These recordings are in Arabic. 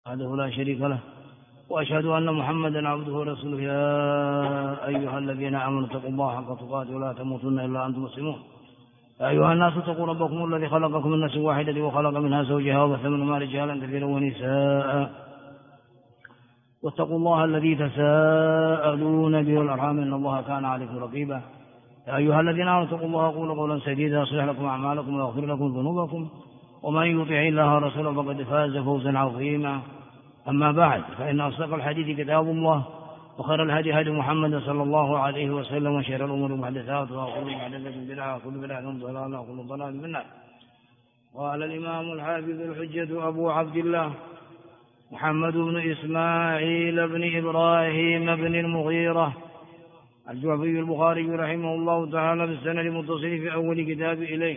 وحده لا شريك له، وأشهد أن محمدا عبده ورسوله. يا أيها الذين آمنوا اتقوا الله حق تقاته ولا تموتن إلا أنتم مسلمون. يا أيها الناس اتقوا ربكم الذي خلقكم من نفس واحدة وخلق منها زوجها وبث منهما رجالا كثيرا ونساء، واتقوا الله الذي تساءلون به والأرحام إن الله كان عليكم رقيبا. يا أيها الذين آمنوا اتقوا الله وقولوا قولا سديدا يصلح لكم أعمالكم ويغفر لكم ذنوبكم، ومن يطع الله ورسوله فقد فاز فوزا عظيما. أما بعد، فإن أصدق الحديث كتاب الله، وخير الهدي هدي محمد صلى الله عليه وسلم، وشر الأمور محدثاتها، وكل محدثة بدعة، وكل بدعة ضلالة، وكل ضلالة في النار. قال الإمام الحافظ الحجة أبو عبد الله محمد بن إسماعيل بن إبراهيم بن المغيرة الجعفي البخاري رحمه الله تعالى في السند المتصل في أول كتاب إليه: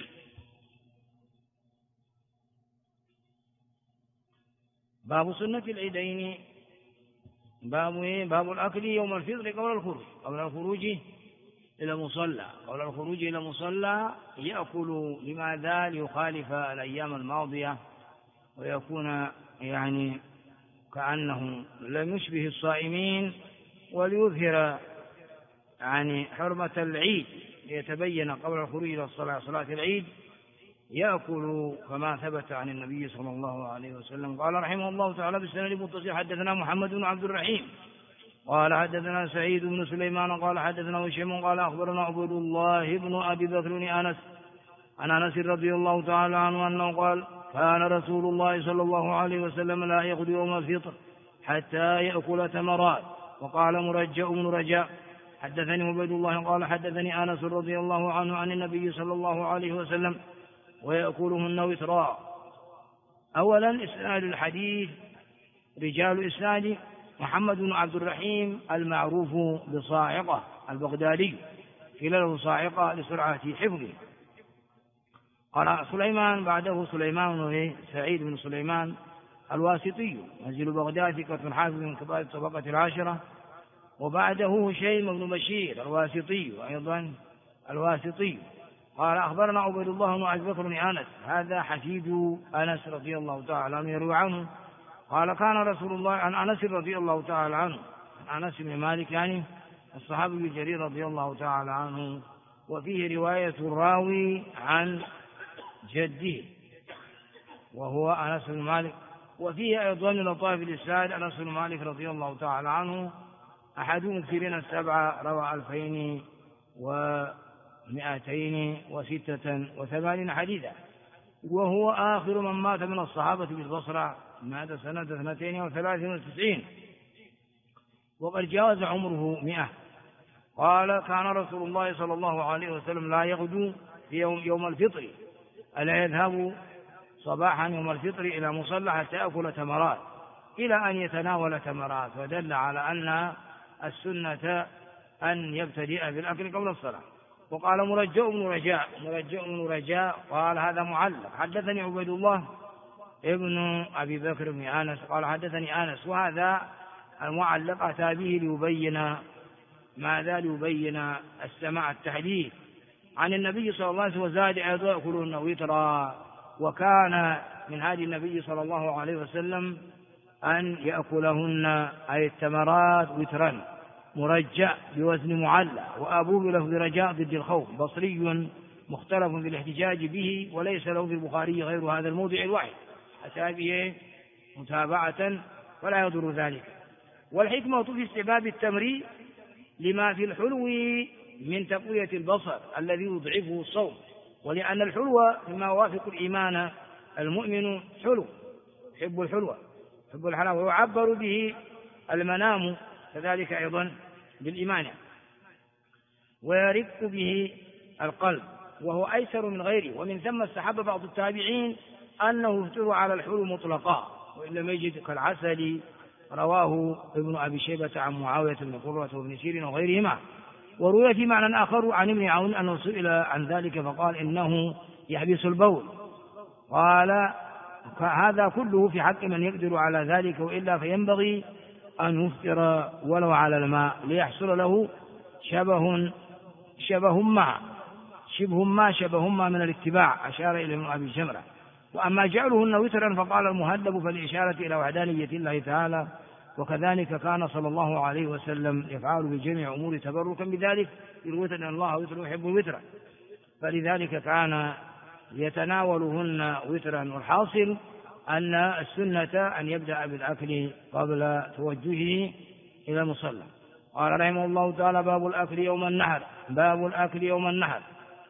باب سنة العيدين. باب الأكل يوم الفطر قبل الخروج إلى المصلى. قبل الخروج إلى المصلى يأكل، لماذا؟ ليخالف الأيام الماضية ويكون يعني كأنه لم يشبه الصائمين، وليظهر يعني حرمة العيد، ليتبين قبل الخروج إلى الصلاة، صلاة العيد، يأكل كما ثبت عن النبي صلى الله عليه وسلم. قال رحمه الله تعالى بالسند المتصل: حدثنا محمد بن عبد الرحيم قال حدثنا سعيد بن سليمان قال حدثنا هشام قال أخبرنا عبد الله بن أبي بكر أنس عن أنس رضي الله تعالى عنه أنه قال: كان رسول الله صلى الله عليه وسلم لا يأخذ يوم الفطر حتى يأكل تمرات. وقال مرجع بن رجاء: حدثني عبيد الله قال حدثني أنس رضي الله عنه عن النبي صلى الله عليه وسلم ويأكلهن وترا. أولا إسناد الحديث: رجال إسناد محمد بن عبد الرحيم المعروف بصاعقة البغدادي، كلاله صاعقة لسرعة حفظه. قال سليمان بعده سليمان بن سعيد بن سليمان الواسطي منزل بغداد، ثقة حافظ من كبار الطبقة العاشرة. وبعده هشيم بن بشير الواسطي، أيضا الواسطي. قال أخبرنا عبيد الله بن أبي بكر بن أنس، هذا حفيد أنس رضي الله تعالى عنه يروي عنه. قال كان رسول الله، عن أنس رضي الله تعالى عنه، عن أنس بن مالك يعني الصحابي الجليل رضي الله تعالى عنه، وفيه رواية الراوي عن جده وهو أنس بن مالك، وفيه أيضا من لطائف الإسناد أنس بن مالك رضي الله تعالى عنه أحد المكثرين السبعة، روى 2286 حديثا، وهو آخر من مات من الصحابة بالبصرة، مات سنة 92، وقد جاوز عمره 100. قال كان رسول الله صلى الله عليه وسلم لا يغدو في يوم الفطر، ألا يذهب صباحا يوم الفطر إلى مصلى حتى يأكل تمرات، إلى أن يتناول تمرات، ودل على أن السنة أن يبتدئ بالأكل قبل الصلاة. وقال مرجع بن رجاء قال هذا معلق: حدثني عبيد الله ابن أبي بكر بن أنس قال حدثني أنس. وهذا المعلق أتى به ليبين ماذا؟ ليبين السماع التحديث عن النبي صلى الله عليه وسلم، وزاد أيضا يأكلون وترا. وكان من هذه النبي صلى الله عليه وسلم أن يأكلهن أي التمرات وترا، مرجع بوزن معلى، وأبوه بلفظ رجاء ضد الخوف، بصري مختلف في الاحتجاج به، وليس له في البخاري غير هذا الموضع الواحد، أتى به متابعة ولا يضر ذلك. والحكمة في استحباب التمر لما في الحلو من تقوية البصر الذي يضعفه الصوم، ولأن الحلو مما يوافق الإيمان، المؤمن حلو، يحب الحلوة، يحب الحلاوة، ويعبر به المنام كذلك أيضا بالإيمان، ويرق به القلب، وهو أيسر من غيره. ومن ثم استحب بعض التابعين أنه يفطر على الحلو مطلقا وإن لم يجد كالعسل، رواه ابن أبي شيبة عن معاوية بن قرة وابن سيرين وغيرهما. وروي في معنى آخر عن ابن عون أنه سئل عن ذلك فقال إنه يحبس البول. قال هذا كله في حق من يقدر على ذلك، وإلا فينبغي أن يفطر ولو على الماء ليحصل له شبه ما من الاتباع، أشار إلى ابن أبي شمرة. وأما جعلهن وترا فقال المهذب فالإشارة إلى وحدانية الله تعالى، وكذلك كان صلى الله عليه وسلم يفعل بجميع أمور تبركا بذلك بالوتر، أن الله وتر يحب الوتر، فلذلك كان يتناولهن وترا. والحاصل أن السنة أن يبدأ بالأكل قبل توجهه إلى المصلى. قال رحمه الله تعالى: باب الأكل يوم النحر. باب الأكل يوم النحر.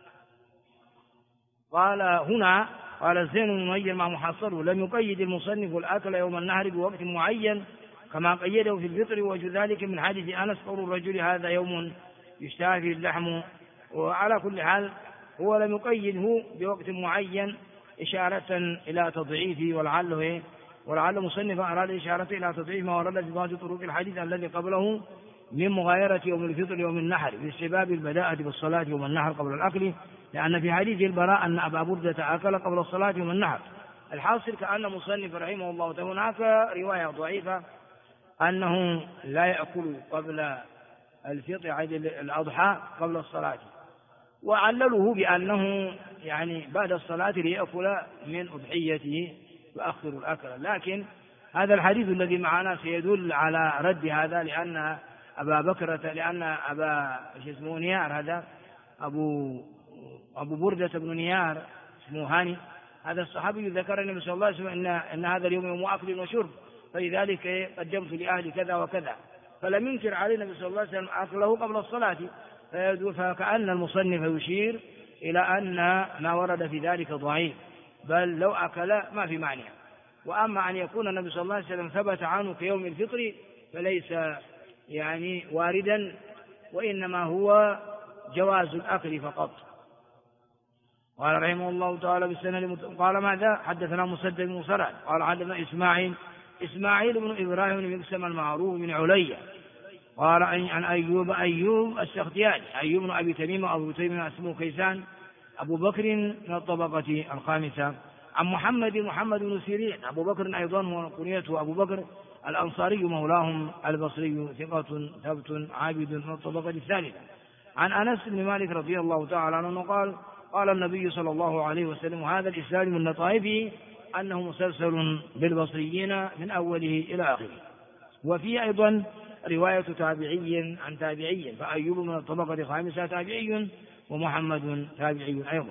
قال هنا قال زين بن نمير مع محصره: لم يقيد المصنف الأكل يوم النحر بوقت معين كما قيده في الفطر، وجه ذلك من حديث أنس قول الرجل: هذا يوم يشتهى فيه اللحم. وعلى كل حال هو لم يقيده بوقت معين إشارة إلى تضعيفه، ولعل مصنفا أراد إشارة إلى تضعيف ما ورد في بعض طرق الحديث الذي قبله من مغايرة يوم الفطر يوم النحر باستحباب البداءة بالصلاة يوم النحر قبل الأكل، لأن في حديث البراء أن أبا بردة أكل قبل الصلاة يوم النحر. الحاصل كأن مصنف رحمه الله تعالى هناك رواية ضعيفة أنه لا يأكل قبل الفطر عيد الأضحى قبل الصلاة، وعلله بأنه يعني بعد الصلاة ليأكل من أضحيته يؤخر الأكل. لكن هذا الحديث الذي معنا سيدل على رد هذا، لأن أبا نيار، هذا أبو بردة بن نيار اسمه هاني، هذا الصحابي ذكر النبي صلى الله عليه وسلم أن هذا اليوم يوم أكل وشرب، فلذلك قدمت لأهلي كذا وكذا، فلم ينكر عليه النبي صلى الله عليه وسلم أكله قبل الصلاة. فكأن المصنف يشير إلى أن ما ورد في ذلك ضعيف، بل لو أكل ما في معنى. وأما أن يكون النبي صلى الله عليه وسلم ثبت عنه كيوم الفطر فليس يعني واردا، وإنما هو جواز الأكل فقط. قال رحمه الله تعالى بالسند قال ماذا؟ حدثنا مسدد بن مسرع قال حدثنا إسماعيل بن إبراهيم بن مقسم المعروف بن عليا قال عن أيوب السختياني، أيوب بن أبي تميم أبو تميم اسمه كيسان أبو بكر من الطبقة الخامسة، عن محمد بن سيرين أبو بكر أيضا وكنيته أبو بكر الأنصاري مولاهم البصري ثقة ثبت عابد من الطبقة الثالثة، عن أنس بن مالك رضي الله تعالى عنه قال: قال النبي صلى الله عليه وسلم: هذا الإسلام من لطائفه أنه مسلسل بالبصريين من أوله إلى آخره. وفي أيضا رواية تابعي عن تابعي، فأيوب من الطبقة الخامسة تابعي ومحمد تابعي أيضا.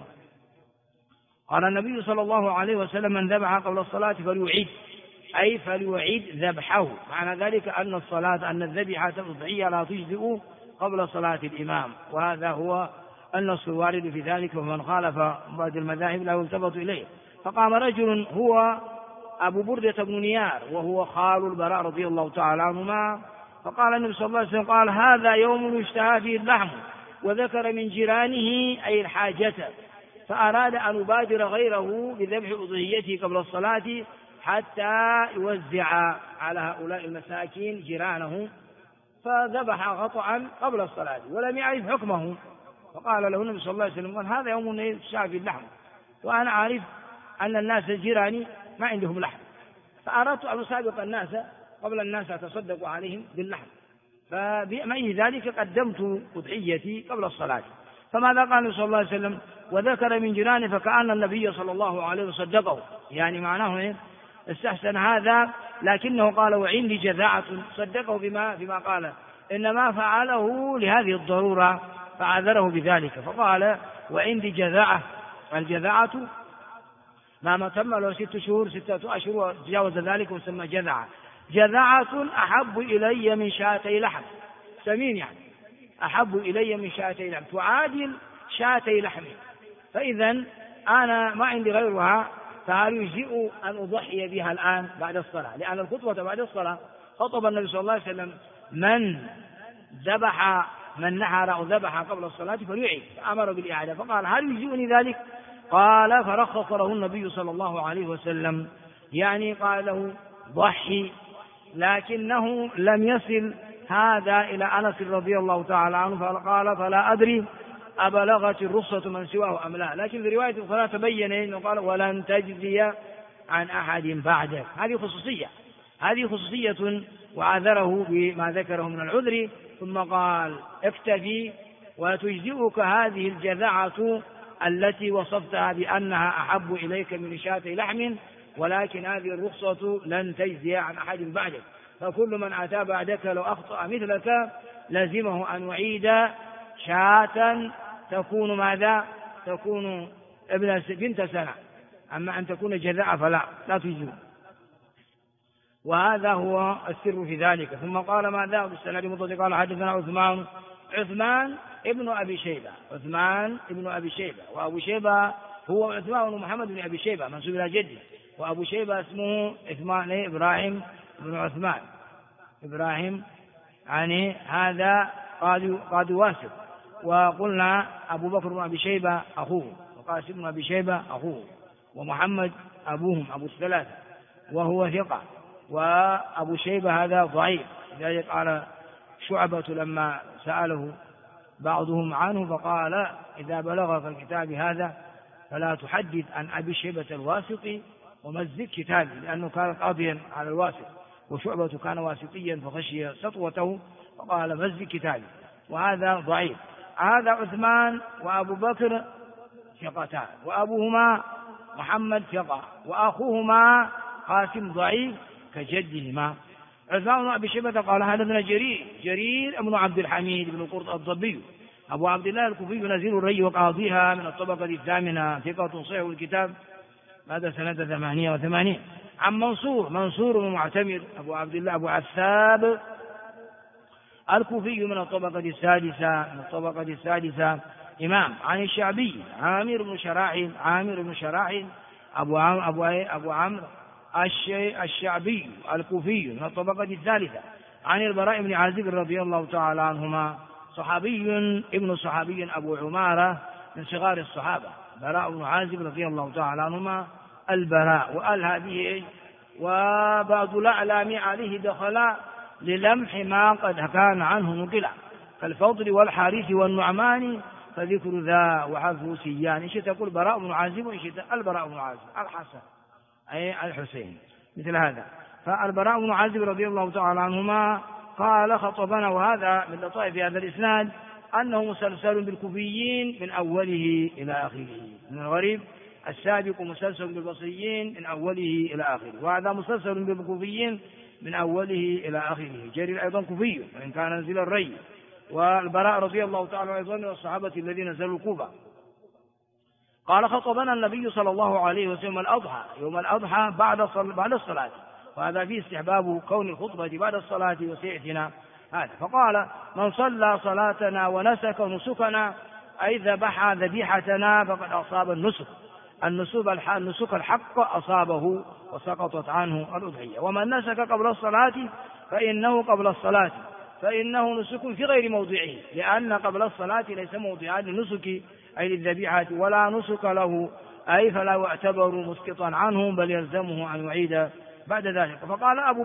قال النبي صلى الله عليه وسلم: من ذبح قبل الصلاة فليعيد، أي فليعيد ذبحه. معنى ذلك أن الذبيحة الأضحية لا تجزئ قبل صلاة الإمام، وهذا هو النص الوارد في ذلك، ومن خالف بعض المذاهب لا يلتفت إليه. فقام رجل هو أبو بردة بن نيار وهو خال البراء رضي الله تعالى عنهما، فقال النبي صلى الله عليه وسلم: قال: هذا يوم يشتهى فيه اللحم، وذكر من جيرانه أي الحاجة، فأراد أن يبادر غيره بذبح أضحيته قبل الصلاة حتى يوزع على هؤلاء المساكين جيرانه، فذبح خطأ قبل الصلاة ولم يعرف حكمه، فقال له النبي صلى الله عليه وسلم: قال: هذا يوم يشتهى فيه اللحم، وأنا عارف أن الناس جيراني ما عندهم لحم، فأردت أن أسابق الناس قبل الناس أتصدق عليهم باللحم، فبمعنى ذلك قدمت أضحيتي قبل الصلاة. فماذا قال النبي صلى الله عليه وسلم؟ وذكر من جيرانه، فكأن النبي صلى الله عليه وسلم صدقه، يعني معناه استحسن هذا، لكنه قال: وعندي جذاعة، صدقه بما قال، إنما فعله لهذه الضرورة فعذره بذلك، فقال: وعندي جذاعة. الجذاعة ما تم له 6 شهور 6 أشهر وتجاوز ذلك وسمى جذعة. جذعة أحب إلي من شاتي لحم، سمين يعني، أحب إلي من شاتي لحم، تعادل شاتي لحم. فإذا أنا ما عندي غيرها، فهل يجزئ أن أضحي بها الآن بعد الصلاة؟ لأن الخطبة بعد الصلاة خطب النبي صلى الله عليه وسلم: من نحر أو ذبح قبل الصلاة فليعيد، فأمر بالإعادة، فقال: هل يجزئني ذلك؟ قال: فرخص له النبي صلى الله عليه وسلم، يعني قال له: ضحي، لكنه لم يصل هذا إلى أنس رضي الله تعالى عنه، فقال: فلا أدري أبلغت الرخصة من سواه أم لا، لكن في رواية أخرى تبين أنه قال: ولن تجزي عن أحد بعده. هذه خصوصية وعذره بما ذكره من العذر، ثم قال: اكتفي وتجزئك هذه الجذعة التي وصفتها بأنها أحب إليك من شاة لحم، ولكن هذه الرخصة لن تجزي عن أحد بعدك، فكل من أتى بعدك لو أخطأ مثلك لزمه أن يعيد شاة تكون ماذا؟ تكون بنت سنة، أما أن تكون جذاء فلا تجزي. وهذا هو السر في ذلك. ثم قال ماذا بالسند المتصل قال حدثنا عثمان ابن أبي شيبة، عثمان ابن أبي شيبة، وأبو شيبة هو عثمان بن محمد بن أبي شيبة منسوب إلى جده، وأبو شيبة اسمه إبراهيم بن عثمان، إبراهيم يعني هذا قاضي واسط. وقلنا أبو بكر بن أبي شيبة أخوه، وقاسم بن أبي شيبة أخوه، ومحمد أبوهم أبو الثلاثة وهو ثقة، وأبو شيبة هذا ضعيف. لذلك قال شعبة لما سأله بعضهم عنه فقال إذا بلغك الكتاب هذا فلا تحدث عن أبي شيبة الواسطي ومزق كتابي، لأنه كان قاضيا على الواسط، وشعبة كان واسطيا فخشي سطوته فقال مزق كتابي، وهذا ضعيف. هذا عثمان وأبو بكر ثقتان، وأبوهما محمد ثقة، وأخوهما قاسم ضعيف كجدهما. عثمان بن أبي شيبة قال حدثنا جرير بن عبد الحميد بن قرط الضبي أبو عبد الله الكوفي نزيل الري وقاضيها من الطبقة الثامنة ثقة صحيح الكتاب هذا سنة 88. عن منصور بن معتمر أبو عبد الله أبو عثاب الكوفي من الطبقة السادسة إمام. عن الشعبي عامر بن شراحيل أبو عمرو الشعبي الكوفي من الطبقة الثالثة. عن البراء بن عازب رضي الله تعالى عنهما ابن صحابي أبو عمارة من صغار الصحابة، براء بن عازب رضي الله تعالى عنهما البراء. وقال هذه وبعض الأعلام عليه دخل للمح ما قد كان عنه نقلا كالفضل والحارث والنعمان فذكر ذا وحذف سيان. إن شئت تقول براء بن عازب وإن شئت البراء بن عازب الحسن أي الحسين مثل هذا. فالبراء بن عازب رضي الله تعالى عنهما قال خطبنا، وهذا من لطائف هذا الإسناد أنه مسلسل بالكوفيين من أوله إلى آخره، من الغريب السابق مسلسل بالبصريين من أوله إلى آخره، وهذا مسلسل بالكوفيين من أوله إلى آخره. جرير أيضا كوفي وإن كان نزل الري، والبراء رضي الله تعالى أيضا من الصحابة الذين نزلوا الكوفة. قال خطبنا النبي صلى الله عليه وسلم يوم الأضحى بعد الصلاة، وهذا فيه استحباب كون الخطبة بعد الصلاة وسيأتنا هذا. فقال من صلى صلاتنا ونسك نسكنا أي ذبح ذبيحتنا فقد أصاب النسك الحق أصابه وسقطت عنه الأضحية. ومن نسك قبل الصلاة فإنه نسك في غير موضعه، لأن قبل الصلاة ليس موضعا للنسك أي للذبيحة ولا نسك له أي فلا يعتبر مسقطا عنه بل يلزمه أن يعيد بعد ذلك. فقال أبو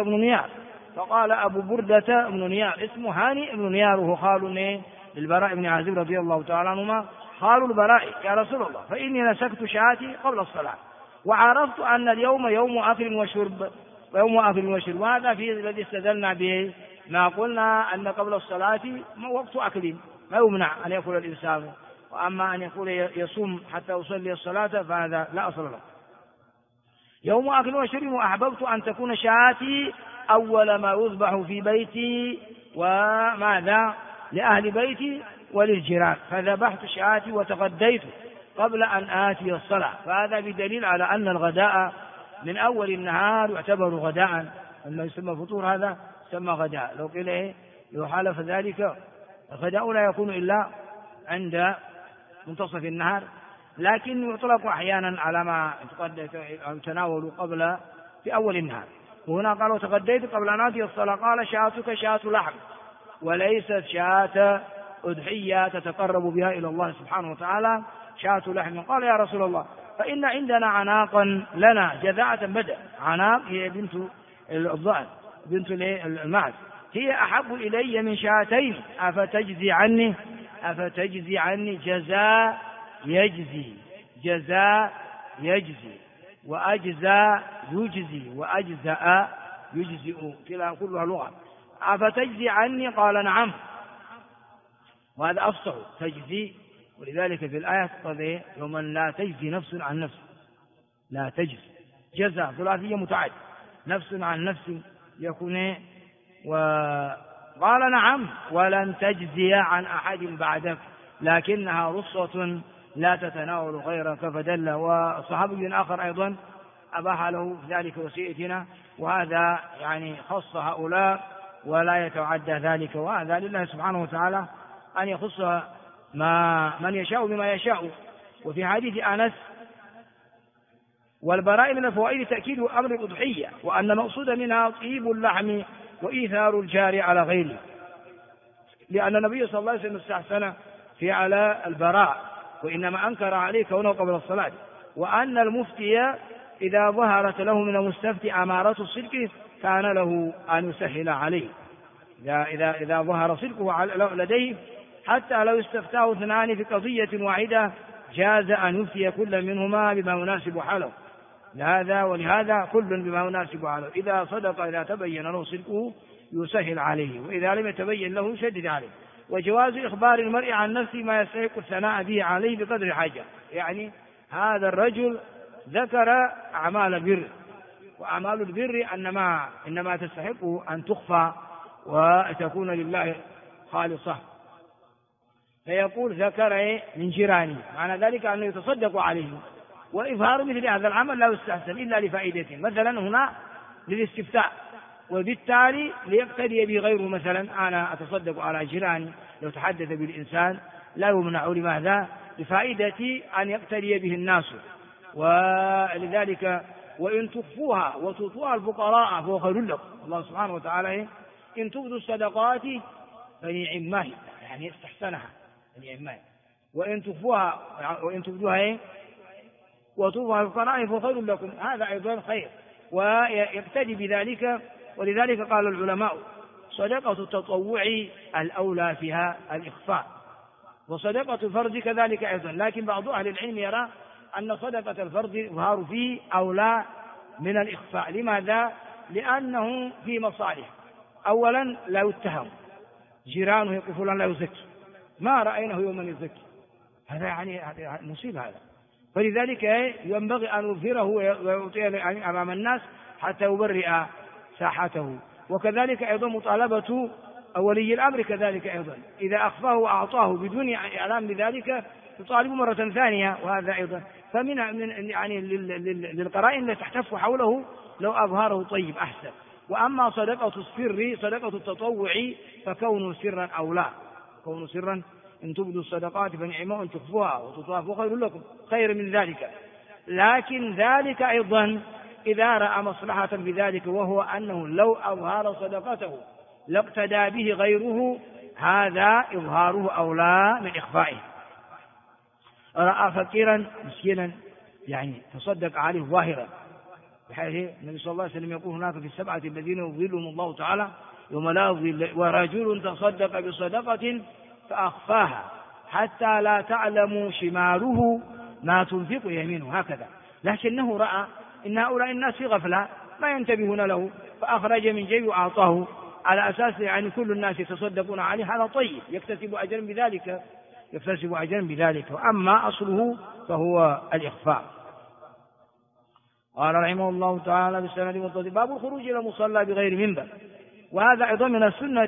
بردة بن نيار اسمه هاني بن نيار وهو خال للبراء بن عازب رضي الله تعالى عنهما خال البراء يا رسول الله فإني نسكت شاتي قبل الصلاة وعرفت أن اليوم يوم أكل وشرب، وهذا في الذي استدلنا به ما قلنا أن قبل الصلاة وقت أكل ما يمنع أن يأكل الإنسان، وأما أن يقول يصوم حتى يصلي الصلاة فهذا لا أصل له. يوم أكل وشرب وأحببت أن تكون شاتي أول ما يذبح في بيتي وماذا لأهل بيتي وللجيران، فذبحت شاتي وتغديت قبل أن آتي الصلاة. فهذا بدليل على أن الغداء من أول النهار يعتبر غداء، لما يسمى فطور هذا يسمى غداء. لو قيل لو حالف ذلك الغداء لا يكون إلا عند منتصف النهار، لكن يطلق أحيانا على ما يتناول قبل في أول النهار. وهنا قالوا تغديت قبل أن آتي الصلاة قال شاتك شاة لحم وليست شاة أضحية تتقرب بها إلى الله سبحانه وتعالى، شاة لحم. قال يا رسول الله فإن عندنا عناقا لنا جذاعة بدء. عناق هي بنت الضأن بنت المعز، هي أحب إلي من شاتين أفتجزي عني جزاء يجزي وأجزاء يجزي وأجزاء يجزئ كلها لغة. أفتجزي عني قال نعم، وهذا أفصح تجزي ولذلك في الآية قال يوما لا تجزي نفس عن نفس، لا تجزي جزاء ثلاثية متعد، نفس عن نفس يكون وقال نعم ولن تجزي عن أحد بعدك لكنها رصة لا تتناول غيرك فدل. وصحابي آخر أيضا أباح له ذلك وسيئتنا، وهذا يعني خص هؤلاء ولا يتعدى ذلك، وهذا لله سبحانه وتعالى أن يخص من يشاء بما يشاء. وفي حديث أنس والبراء من الفوائد تأكيد أمر الأضحية، وأن المقصود منها طيب اللحم وإيثار الجار على غيره، لأن النبي صلى الله عليه وسلم استحسن في على البراء وإنما أنكر عليه كونه قبل الصلاة، وأن المفتي إذا ظهرت له من المستفتي أمارات الصدق كان له أن يسهل عليه إذا ظهر صدقه لديه، حتى لو استفتاه اثنان في قضية واحدة جاز أن يفتي كل منهما بما يناسب حاله، ولهذا كل بما يناسب حاله، إذا صدق إذا تبين له صدقه يسهل عليه، وإذا لم يتبين له يشدد عليه. وجواز إخبار المرء عن نفسه ما يستحق الثناء به عليه بقدر الحاجة، يعني هذا الرجل ذكر أعمال البر، وأعمال البر إنما تستحق أن تخفى وتكون لله خالصة، فيقول ذكر من جيرانه، معنى ذلك أنه يتصدق عليه. وإظهار مثل هذا العمل لا يستحسن إلا لفائدته، مثلا هنا للاستفتاء، وبالتالي ليقتدي به غيره، مثلا أنا أتصدق على جيراني، لو تحدث بالإنسان لا يمنع، لماذا؟ لفائدة أن يقتدي به الناس. ولذلك وإن تخفوها وتؤتوها الفقراء فهو خير لكم، الله سبحانه وتعالى إن تبدوا الصدقات فنعماه، يعني استحسنها نعماه، وإن تخفوها وإن تبدوها وتؤتوها الفقراء فهو خير لكم، هذا أيضا خير ويقتدي بذلك. ولذلك قال العلماء صدقة التطوع الأولى فيها الإخفاء، وصدقة الفرض كذلك أيضا، لكن بعض أهل العلم يرى أن صدقة الفرض يظهر فيه أولى من الإخفاء. لماذا؟ لأنه في مصالح، أولا لا يتهم، جيرانه يقولون لا يزكي، ما رأيناه يوما يزكي، هذا يعني مصيبة هذا، فلذلك ينبغي أن يظهره ويعطيه أمام الناس حتى يبرئ ساحته. وكذلك أيضا مطالبة ولي الأمر كذلك أيضا، إذا أخفاه وأعطاه بدون إعلام بذلك يطالب مرة ثانية، وهذا أيضا فمن يعني للقرائن التي تحتف حوله لو أظهره طيب أحسن. وأما صدقة السر صدقة التطوع فكون سرا أو لا، كون سرا إن تبدوا الصدقات فنعمة، إن تخفوها وتطافوا خير لكم، خير من ذلك، لكن ذلك أيضا إذا رأى مصلحة بذلك، وهو أنه لو أظهر صدقته لاقتدى به غيره، هذا إظهاره أولى من إخفائه. رأى فقيرا مسكينا يعني تصدق عليه ظاهرا، بحيث النبي صلى الله عليه وسلم يقول هناك في السبعة الذين يظلهم الله تعالى يوم لا ظل، ورجل تصدق بصدقة فأخفاها حتى لا تعلم شماله ما تنفق يمينه، هكذا، لكنه رأى إن هؤلاء الناس في غفلة ما ينتبهون له، فأخرج من جيبه وأعطاه على أساس يعني كل الناس يتصدقون عليه، هذا طيب يكتسب أجرا بذلك، وأما أصله فهو الإخفاء. قال رحمه الله تعالى بالسند والتصديق باب الخروج إلى المصلى بغير منبر، وهذا أيضا من السنة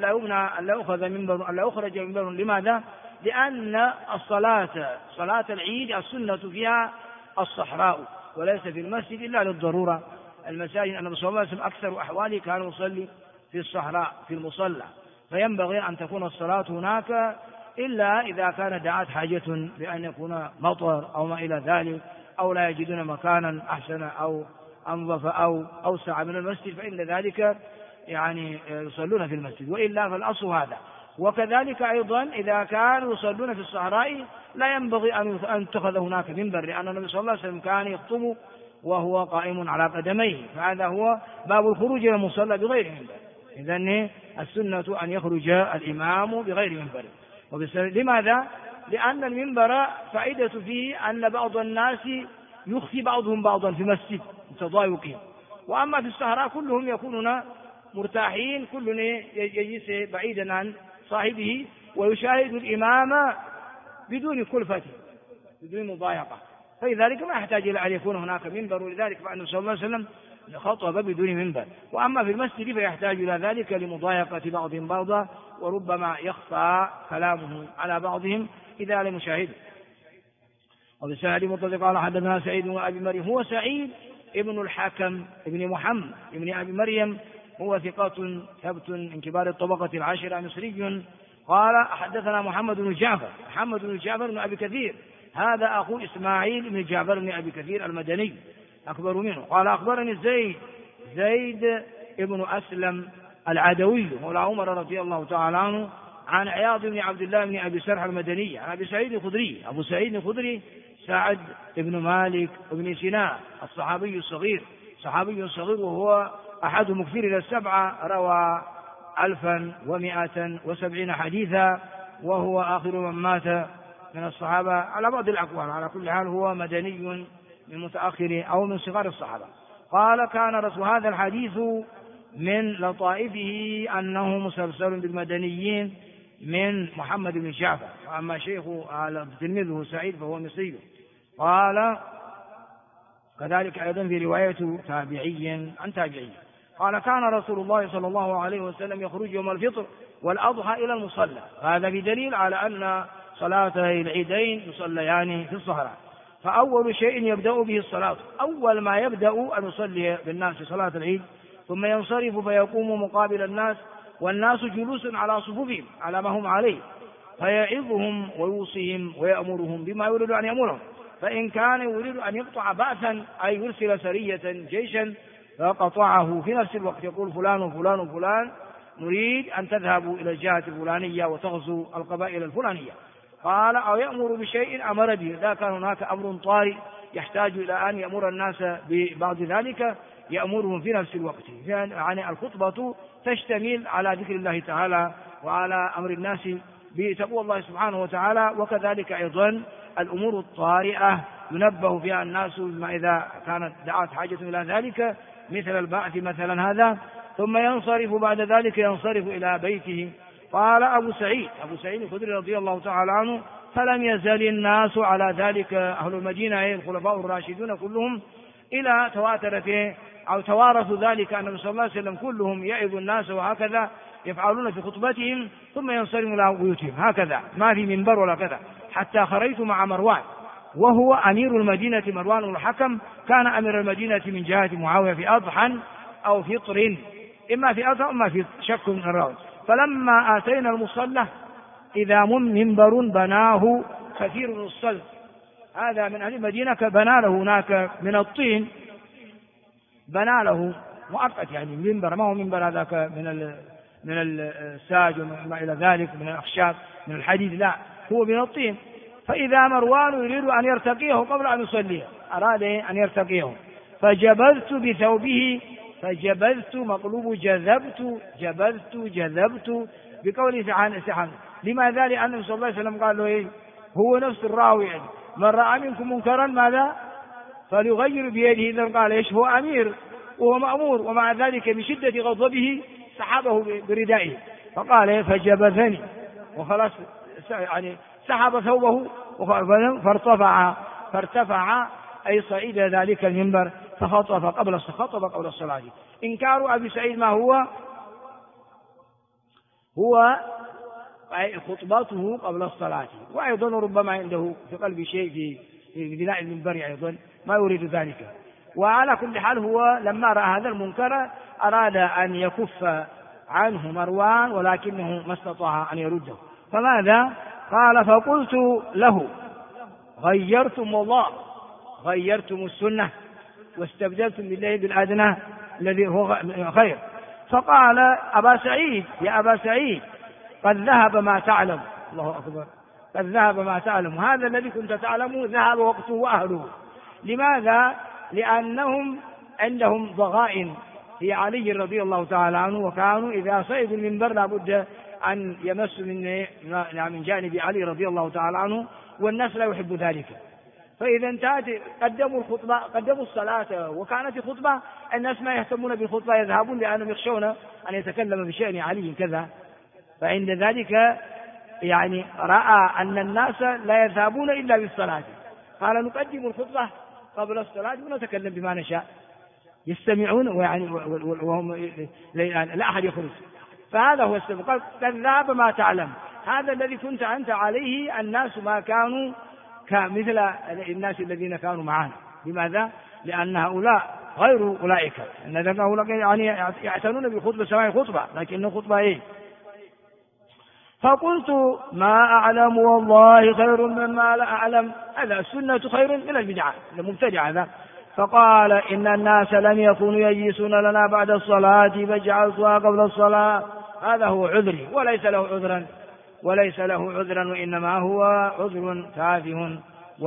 ألا يخرج منبر. لماذا؟ لأن صلاة العيد السنة فيها الصحراء وليس في المسجد إلا للضرورة. المساجد النبي صلى الله عليه وسلم أكثر أحواله كان يصلي في الصحراء في المصلى، فينبغي أن تكون الصلاة هناك إلا إذا كان دعت حاجة بأن يكون مطر أو ما إلى ذلك، أو لا يجدون مكانا أحسن أو أنظف أو أوسع من المسجد، فإن ذلك يعني يصلون في المسجد، وإلا فالأصل هذا. وكذلك أيضا إذا كانوا يصلون في الصحراء لا ينبغي أن تأخذ هناك منبر، لأن النبي صلى الله عليه وسلم كان يخطب وهو قائم على قدميه، فهذا هو باب الخروج إلى المصلى بغير منبر. إذن السنة أن يخرج الإمام بغير منبر. لماذا؟ لأن المنبر فائدة فيه أن بعض الناس يخفي بعضهم بعضا في مسجد تضايقهم، وأما في الصحراء كلهم يكونون مرتاحين، كل يجلس بعيدا عن صاحبه ويشاهد الإمام بدون كلفة بدون مضايقة، فلذلك ما يحتاج إلى أن يكون هناك منبر، ولذلك فإنه صلى الله عليه وسلم خطب بدون منبر. وأما في المسجد فيحتاج إلى ذلك لمضايقة بعضهم بعضا، وربما يخفى كلامه على بعضهم إذا لم يشاهده. وبالسند متصل قال حدثنا سعيد بن أبي مريم، هو سعيد ابن الحكم ابن محمد ابن أبي مريم، هو ثقة ثبت من كبار الطبقة العاشرة مصري. قال حدثنا محمد بن جعفر بن أبي كثير، هذا أخو إسماعيل بن جعفر بن أبي كثير المدني أكبر منه. قال أخبرني زيد ابن أسلم العدوي مولى عمر رضي الله تعالى عنه، عن عياض بن عبد الله بن أبي سرح المدني، عن أبي سعيد الخدري. أبو سعيد الخدري سعد بن مالك بن سنان الصحابي الصغير، صحابي صغير، وهو أحد مكثر السبعة، روى 1170 حديثا، وهو آخر من مات من الصحابة على بعض الأقوال. على كل حال هو مدني من متأخر أو من صغار الصحابة. قال كان رسول هذا الحديث من لطائفه أنه مسلسل بالمدنيين من محمد بن جعفر، وأما شيخه تلميذه سعيد فهو مصري. قال كذلك أيضا في رواية تابعي عن تابعي قال كان رسول الله صلى الله عليه وسلم يخرج يوم الفطر والأضحى إلى المصلى. هذا بدليل على أن صلاتي العيدين يصليان في الصحراء. فأول شيء يبدأ به الصلاة، أول ما يبدأ أن يصلي بالناس صلاة العيد، ثم ينصرف فيقوم مقابل الناس والناس جلوس على صفوفهم على ما هم عليه، فيعظهم ويوصيهم ويأمرهم بما يريد أن يأمرهم. فإن كان يريد أن يقطع بأسا أي يرسل سرية جيشا فقطعه في نفس الوقت، يقول فلان وفلان وفلان نريد أن تذهبوا إلى الجهة الفلانية وتغزوا القبائل الفلانية. قال أو يأمر بشيء أمر به، إذا كان هناك أمر طارئ يحتاج إلى أن يأمر الناس ببعض ذلك يأمرهم في نفس الوقت. يعني الخطبة تشتمل على ذكر الله تعالى وعلى أمر الناس بتقوى الله سبحانه وتعالى، وكذلك أيضا الأمور الطارئة ينبه فيها الناس بما إذا كانت دعت حاجة إلى ذلك مثل البعث مثلا هذا. ثم ينصرف بعد ذلك ينصرف إلى بيته. قال أبو سعيد الخدري رضي الله تعالى عنه فلم يزل الناس على ذلك، أهل المدينة الخلفاء الراشدون كلهم، إلى تواترته أو توارثوا ذلك أن النبي صلى الله عليه وسلم كلهم يعظ الناس وهكذا يفعلون في خطبتهم ثم ينصرفون إلى بيوتهم هكذا، ما في منبر ولا كذا. حتى خرجت مع مروان وهو أمير المدينة، مروان الحكم كان أمير المدينة من جهة معاوية في أضحى أو فطر، إما في أضحى إما في شك من الراوي. فلما آتينا المصلى إذا منبر بناه كثير من الصلب، هذا من أهل المدينة بنى له هناك من الطين، بنى له مؤقت يعني منبر، ما هو منبر هذاك من الساج وما إلى ذلك من الأخشاب من الحديد، لا هو من الطين. فإذا مروان يريد أن يرتقيه قبل أن يصلي، أراد أن يرتقيه، فجبذت بثوبه، فجبذت مقلوب جذبت بقوله سبحانه. لماذا؟ لأن النبي صلى الله عليه وسلم قال له إيه؟ هو نفس الراوي يعني من رأى منكم منكرا ماذا فليغير بيده. إذا قال إيش؟ هو أمير وهو مأمور، ومع ذلك بشدة غضبه سحبه بردائه، فقال فجبذني، وخلاص يعني سحب ثوبه فارتفع أي صعيد ذلك المنبر فخطب قبل الصلاة. إنكار أبي سعيد ما هو خطبته قبل الصلاة، وأيضا ربما عنده في قلب شيء في بناء المنبر أيضا ما يريد ذلك. وعلى كل حال هو لما رأى هذا المنكر أراد أن يكف عنه مروان، ولكنه ما استطاع أن يرده. فماذا قال؟ فقلت له غيرتم الله، غيرتم السنة واستبدلتم بالله بالأدنى الذي هو خير. فقال أبا سعيد يا أبا سعيد قد ذهب ما تعلم، الله أكبر، قد ذهب ما تعلم، هذا الذي كنت تعلمه ذهب وقته وأهله. لماذا؟ لأنهم عندهم ضغائن في علي رضي الله تعالى عنه، وكانوا إذا صعدوا المنبر لابد أن يمسوا من جانب علي رضي الله تعالى عنه، والناس لا يحب ذلك. فإذا انتهت قدموا الصلاة وكانت خطبة، الناس ما يهتمون بالخطبة، يذهبون لأنهم يخشون أن يتكلم بشأن علي كذا. فعند ذلك يعني رأى أن الناس لا يذهبون إلا بالصلاة، قال نقدم الخطبة قبل الصلاة ونتكلم بما نشاء، يستمعون ويعني وهم لا أحد يخرج. فهذا هو السبب. قال كذاب ما تعلم، هذا الذي كنت أنت عليه الناس ما كانوا مثل الناس الذين كانوا معنا. لماذا؟ لأن هؤلاء غير أولئك، أن هؤلاء يعني يعتنون بخطبة سماع خطبة، لكنه خطبة إيه؟ فقلت ما أعلم والله خير مما لا أعلم، هذا السنة خير من البدعة المبتدعة هذا. فقال إن الناس لم يكونوا يجلسون لنا بعد الصلاة فجعلتها قبل الصلاة، هذا هو عذري وليس له عذرا وإنما هو عذر تافه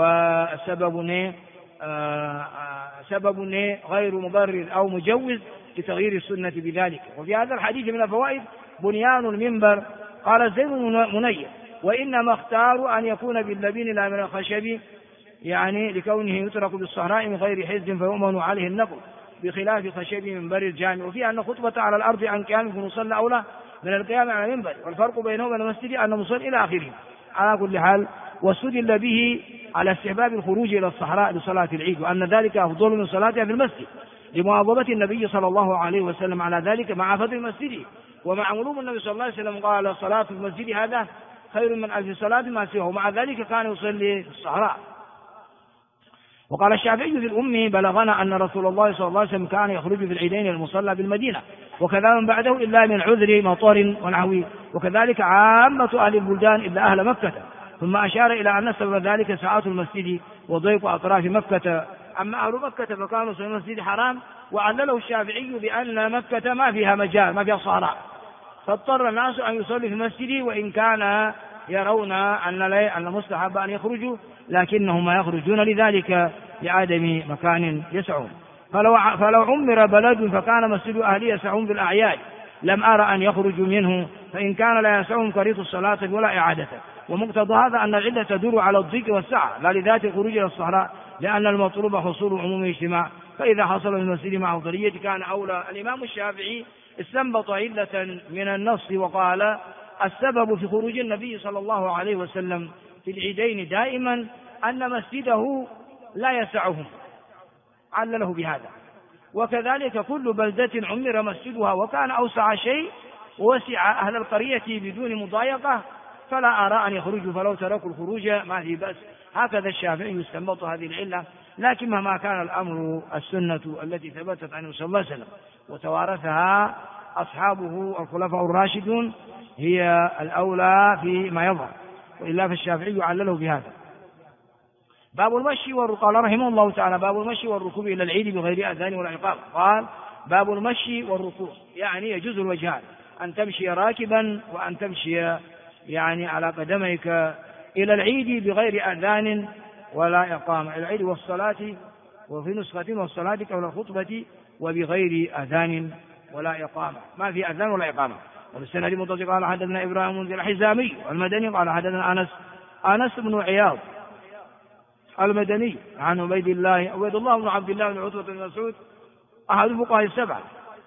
سبب غير مبرر أو مجوز لتغيير السنة بذلك. وفي هذا الحديث من الفوائد بنيان المنبر. قال زيد منير وإنما اختاروا أن يكون باللبين لا من الخشب، يعني لكونه يترك بالصحراء من غير حز فيؤمن عليه النقل، بخلاف خشب منبر الجامع. وفي أن خطبة على الأرض عن قيام في مصلى أولى من القيام على المنبر، والفرق بينه وبين المسجد أن مصلى إلى آخره. على كل حال واستدل به على استحباب الخروج إلى الصحراء لصلاة العيد، وأن ذلك أفضل من صلاتها في المسجد، لمواظبة النبي صلى الله عليه وسلم على ذلك مع فضل مسجده، ومع علوم النبي صلى الله عليه وسلم قال صلاة في المسجد هذا خير من 1000 صلاة ما سواه، ومع ذلك كان يصلي في الصحراء. وقال الشافعي في الأم بلغنا أن رسول الله صلى الله عليه وسلم كان يخرج في العيدين المصلى بالمدينة، وكذا من بعده إلا من عذر مطر ونحوه، وكذلك عامة أهل البلدان إلا أهل مكة. ثم أشار إلى أن سبب ذلك ساعات المسجد وضيق أطراف مكة. أما أهل مكة فكانوا في المسجد حرام، وعلله الشافعي بأن مكة ما فيها مجال، ما فيها صحراء، فاضطر الناس أن يصلي في المسجد، وإن كان يرون أن مستحب أن يخرجوا، لكنهم ما يخرجون لذلك لعدم مكان يسعون. فلو عمر بلد فكان مسجد أهلي يسعون بالأعياد لم أرى أن يخرجوا منه، فإن كان لا يسعون كريت الصلاة ولا إعادته. ومقتضى هذا أن العلة تدور على الضيق والسعة لا لذات الخروج إلى الصحراء، لأن المطلوب حصول عموم الاجتماع، فإذا حصل المسجد مع أفضلية كان أولى. الإمام الشافعي استنبط علة من النص وقال السبب في خروج النبي صلى الله عليه وسلم في العيدين دائما أن مسجده لا يسعهم، علله بهذا. وكذلك كل بلدة عمر مسجدها وكان أوسع شيء ووسع أهل القرية بدون مضايقة فلا أرى أن يخرجوا، فلو تركوا الخروج ما في بأس. هكذا الشافعي يستنبط هذه العلة. لكن مهما كان الأمر السنة التي ثبتت عنه صلى الله عليه وسلم وتوارثها أصحابه الخلفاء الراشدون هي الأولى فيما يظهر، وإلا فالشافعي علله بهذا. باب المشي والركوب. قال رحمه الله تعالى باب المشي والركوب إلى العيد بغير أذان ولا إقامة. قال باب المشي والركوب يعني يجوز الوجهان، أن تمشي راكبا وأن تمشي يعني على قدميك إلى العيد بغير أذان ولا إقامة، إلى العيد والصلاة، وفي نسخة والصلاة قبل الخطبة وبغير أذان ولا إقامة، ما في أذان ولا إقامة. والسند المتصل قال حدثنا إبراهيم بن الحزامي المدني قال حدثنا أنس بن عياض المدني عن عبيد الله بن عبد الله بن عتبة بن مسعود أحد الفقهاء السبعة،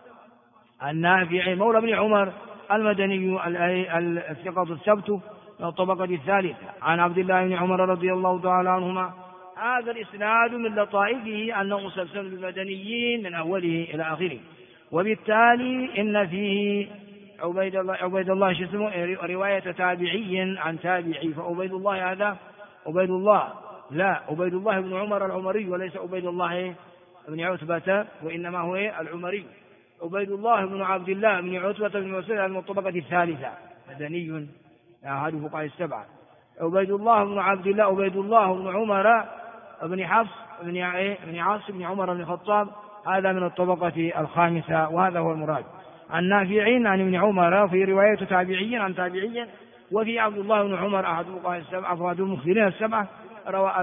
النافع مولى بن عمر المدني الثقة الثبت من الطبقة الثالثة عن عبد الله بن عمر رضي الله تعالى عنهما. هذا الإسناد من لطائفه أنه مسلسل بالمدنيين من أوله إلى آخره، وبالتالي إن فيه عبيد الله رواية تابعي عن تابعي، فعبيد الله هذا عبيد الله بن عمر العمري وليس عبيد الله بن عتبة، وإنما هو العمري. عبيد الله بن عبد الله بن عتبة بن مسعود من الطبقة الثالثة مدني أحد الفقهاء السبعة. عبيد الله بن عبد الله عبيد الله بن عمر بن حفص بن عاص بن عمر بن الخطاب هذا من الطبقة الخامسة، وهذا هو المراد. عن نافع عن ابن عمر في رواية تابعي عن تابعي. وفي عبد الله بن عمر أحد الفقهاء السبعة أفراد المخبرين السبعة روى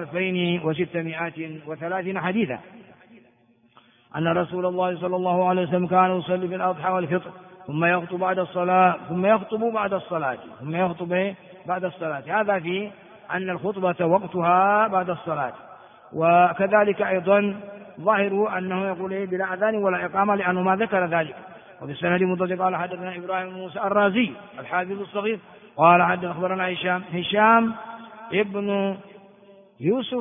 2630 حديثا أن رسول الله صلى الله عليه وسلم كان يصلي بالأضحى والفطر ثم يخطب بعد الصلاة ثم يخطب بعد الصلاة. هذا في أن الخطبة وقتها بعد الصلاة. وكذلك أيضا ظاهر أنه يقول بلا أذان ولا إقامة لأنه ما ذكر ذلك. وفي السند مضطرب قال حدثنا إبراهيم بن موسى الرازي الحافظ الصغير قال حدثنا أخبرنا هشام ابن يوسف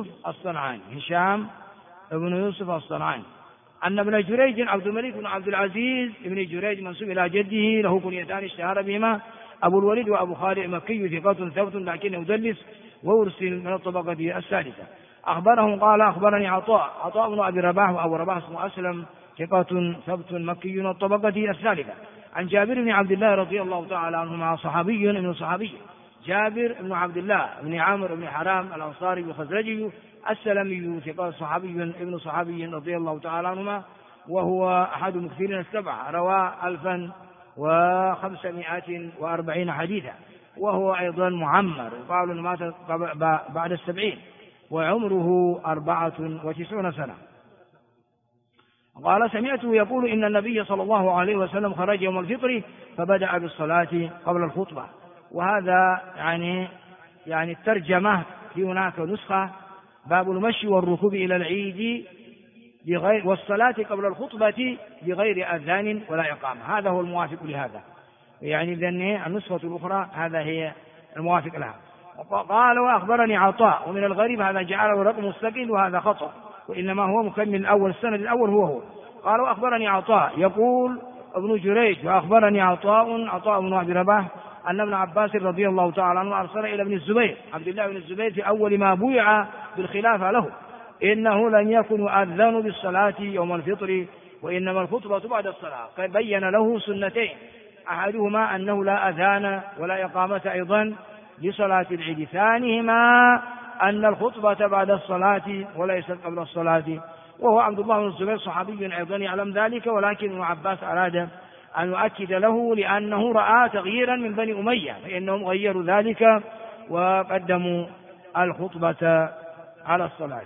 الصنعاني أن ابن جريج عبد الملك بن عبد العزيز ابن جريج منسوب إلى جده له كنيتان اشتهر بهما أبو الوليد وأبو خالد المكي ثقة ثبت لكنه يدلس ويرسل من الطبقة الثالثة. أخبرهم قال أخبرني عطاء بن أبي رباح وأبو رباح اسمه أسلم ثقة ثبت مكي من الطبقة الثالثة عن جابر بن عبد الله رضي الله تعالى عنهما صحابي ابن صحابي جابر بن عبد الله بن عامر بن حرام الأنصاري الخزرجي السلمي ثقة صحابي ابن صحابي رضي الله تعالى عنهما وهو أحد المكثرين السبعة روى 1540 حديثا وهو أيضا معمر يقال أنه مات بعد 70 وعمره 94 سنة. قال سمعته يقول إن النبي صلى الله عليه وسلم خرج يوم الفطر فبدأ بالصلاة قبل الخطبة. وهذا يعني الترجمة في هناك نسخة باب المشي والركوب إلى العيد والصلاة قبل الخطبة بغير أذان ولا إقامة. هذا هو الموافق لهذا يعني لأن النسخة الأخرى هذا هي الموافق لها. قال وأخبرني عطاء ومن الغريب هذا جعله رقم مستقل وهذا خطأ وإنما هو مكمل الأول السند الأول هو. قال وأخبرني عطاء يقول ابن جريج وأخبرني عطاء بن أبي رباح أن ابن عباس رضي الله تعالى عنه أرسل إلى ابن الزبير عبد الله بن الزبير في أول ما بويع بالخلافة له إنه لم يكن يؤذن بالصلاة يوم الفطر وإنما الخطبة بعد الصلاة فبين له سنتين أحدهما أنه لا أذان ولا إقامة أيضا لصلاة العيد ثانيهما أن الخطبة بعد الصلاة وليست قبل الصلاة وهو عبد الله بن الزبير صحابي أيضا يعلم ذلك ولكن ابن عباس أراد أن يؤكد له لأنه رأى تغييرا من بني أمية فإنهم غيروا ذلك وقدموا الخطبة على الصلاة.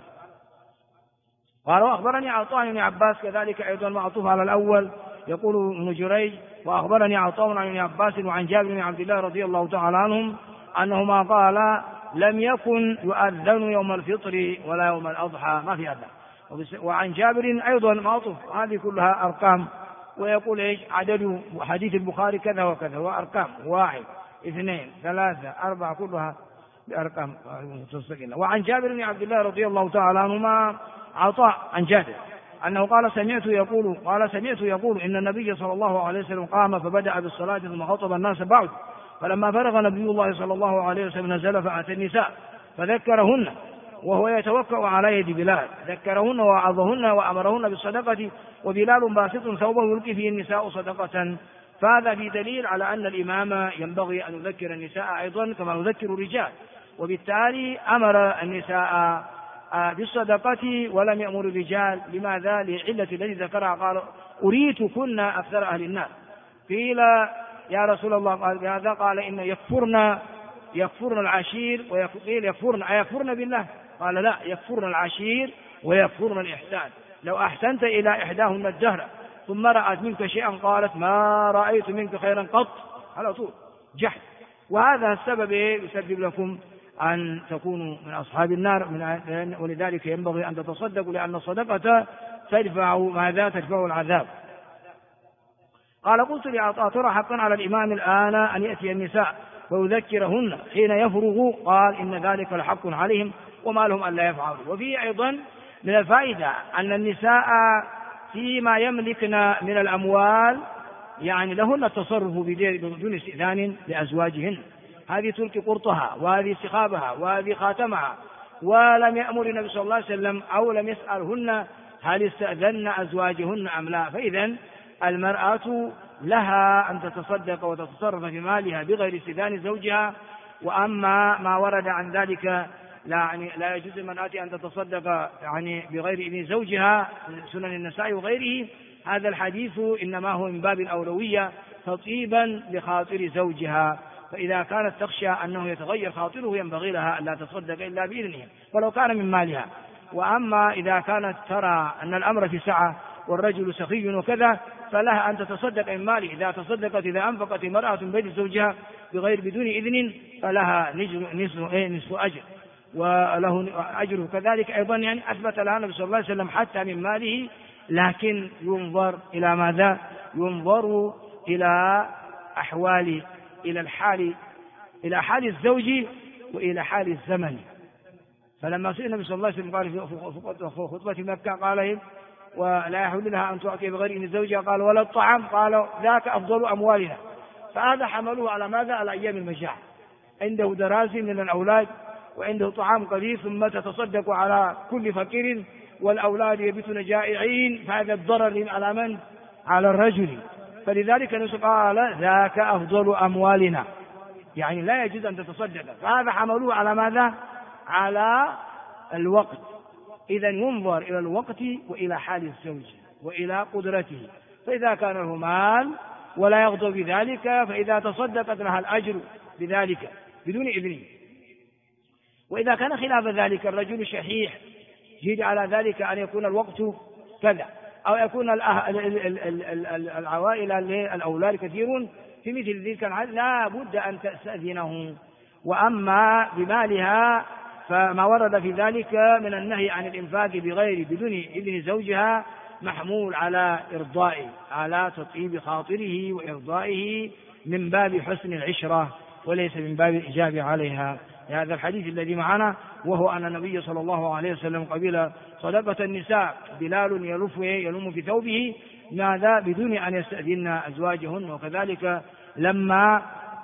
قال وأخبرني عطاء بن عباس كذلك أيضا معطوف على الأول يقول ابن جريج وأخبرني عطاء عن ابن عباس وعن جابر بن عبد الله رضي الله تعالى عنهم أنهما قال لم يكن يؤذن يوم الفطر ولا يوم الأضحى ما في أذان. وعن جابر أيضا معطوف هذه كلها أرقام ويقول إيش عدد حديث البخاري كذا وكذا وأرقام 1 2 3 4 كلها بأرقام مستقلة. وعن جابر بن عبد الله رضي الله تعالى عنهما عطاء عن جابر أنه قال سمعت يقول إن النبي صلى الله عليه وسلم قام فبدأ بالصلاة ثم خطب الناس بعد فلما فرغ نبي الله صلى الله عليه وسلم نزل فأتى النساء فذكرهن وهو يتوكأ على يد بلال ذكرهن ووعظهن وأمرهن بالصدقة وبلال باسط ثوبه يلقي فيه النساء صدقة. فهذا في دليل على أن الإمام ينبغي أن يذكر النساء أيضا كما يذكر الرجال وبالتالي أمر النساء بالصدقة ولم يأمر الرجال. لماذا؟ لعلة الذي ذكرها قال أريتكن أكثر أهل النار. قيل يا رسول الله قال بهذا قال إن يكفرن العشير وقيل يكفرن بالله قال لا يكفرن العشير ويكفرن الإحسان. لو أحسنت إلى إحداهن الدهر ثم رأت منك شيئا قالت ما رأيت منك خيرا قط على طول جحد. وهذا السبب يسبب لكم أن تكونوا من أصحاب النار ولذلك ينبغي أن تتصدقوا لأن الصدقة تدفع العذاب. قال قلت لعطاء ترى حقا على الإمام الآن أن يأتي النساء ويذكرهن حين يفرغ قال إن ذلك لحق عليهم وما لهم ألا يفعلوا. وفيه أيضا من الفائدة أن النساء فيما يملكن من الأموال يعني لهن التصرف بدون استئذان لأزواجهن. هذه تلقي قرطها وهذه سخابها وهذه خاتمها ولم يأمر النبي صلى الله عليه وسلم أو لم يسألهن هل استأذن أزواجهن أم لا. فإذن المرأة لها أن تتصدق وتتصرف في مالها بغير استئذان زوجها. وأما ما ورد عن ذلك لا يجوز للمرأة أن تتصدق بغير إذن زوجها سنن النساء وغيره. هذا الحديث إنما هو من باب الأولوية تطيبا لخاطر زوجها فإذا كانت تخشى أنه يتغير خاطره ينبغي لها أن لا تصدق إلا بإذنه ولو كان من مالها. وأما إذا كانت ترى أن الأمر في سعة والرجل سخي وكذا فلها أن تتصدق من ماله. إذا أنفقت امرأة بيد زوجها بدون إذن فلها نصف أجر وله أجره كذلك أيضا. أثبت لها النبي صلى الله عليه وسلم حتى من ماله لكن ينظر إلى ماذا؟ ينظر إلى أحوال، إلى حال الزوج وإلى حال الزمن. فلما سئل النبي صلى الله عليه وسلم قال في خطبة مكة قال ولا يحل لها أن تعطي بغير إذن زوجها، قال ولا الطعام، قال ذاك أفضل أموالنا. فهذا حملوه على ماذا؟ على أيام المجاعة، عنده دراسي من الأولاد وعنده طعام قليل، ثم تتصدق على كل فقير والأولاد يبيتون جائعين، فهذا الضرر على من؟ على الرجل. فلذلك النبي قال ذاك أفضل أموالنا، يعني لا يجوز أن تتصدق. فهذا حملوه على ماذا؟ على الوقت. إذا ينظر إلى الوقت وإلى حال الزوج وإلى قدرته، فإذا كان له مال ولا يغضب بذلك فإذا تصدقت لها الأجر بذلك بدون إذنه. وإذا كان خلاف ذلك الرجل شحيح جيد على ذلك أن يكون الوقت كذا، أو يكون العوائل الأولاد كثيرون في مثل ذلك لا بد أن تستأذنه. وأما بمالها فما ورد في ذلك من النهي عن الإنفاق بدون إذن زوجها محمول على إرضائه، على تطيب خاطره وإرضائه من باب حسن العشرة وليس من باب الإجابة عليها. هذا الحديث الذي معنا وهو أن النبي صلى الله عليه وسلم قبل صدقة النساء، بلال يلم في ثوبه ماذا؟ بدون أن يستأذن أزواجهن. وكذلك لما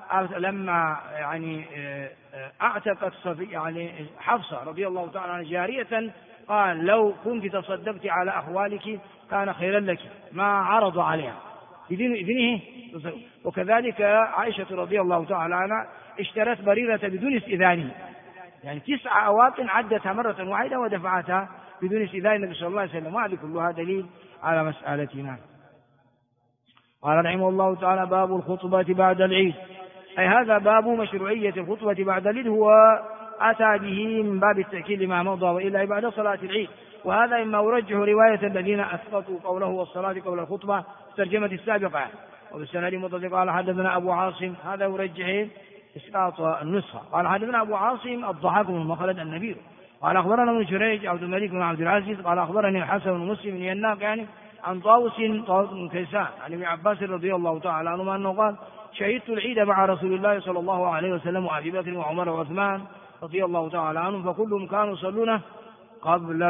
يعني اعتقت حفصة رضي الله تعالى عنها جارية، قال لو كنت تصدقت على أخوالك كان خيرا لك، ما عرض عليها بدون إذنه. وكذلك عائشة رضي الله تعالى عنها اشترت بريرة بدون استئذانه، يعني 9 أواق عدتها مرة واحدة ودفعتها بدون استئذان النبي صلى الله عليه وسلم. وهذه كلها دليل على مسألتنا. قال رحمه الله تعالى باب الخطبة بعد العيد، أي هذا باب مشروعية الخطبة بعد العيد، هو أتى به من باب التأكيد لما مضى وإلا بعد صلاة العيد. وهذا إما يرجح رواية الذين أسقطوا قوله والصلاة قبل الخطبة ترجمة السابقة. وبالسند متصل قال حدثنا أبو عاصم، هذا يرجح إسقاط النسخة. قال حدثنا أبو عاصم الضحاك بن مخلد النبيل قال أخبرنا ابن جريج عبد الملك بن عبد العزيز قال أخبرني الحسن بن مسلم بن يناق يعني عن طاووس بن كيسان عن ابن عباس رضي الله تعالى عنهما أنه قال شهدت العيد مع رسول الله صلى الله عليه وسلم وأبي بكر وعمر وعثمان رضي الله تعالى عنهم فكلهم كانوا يصلون قبل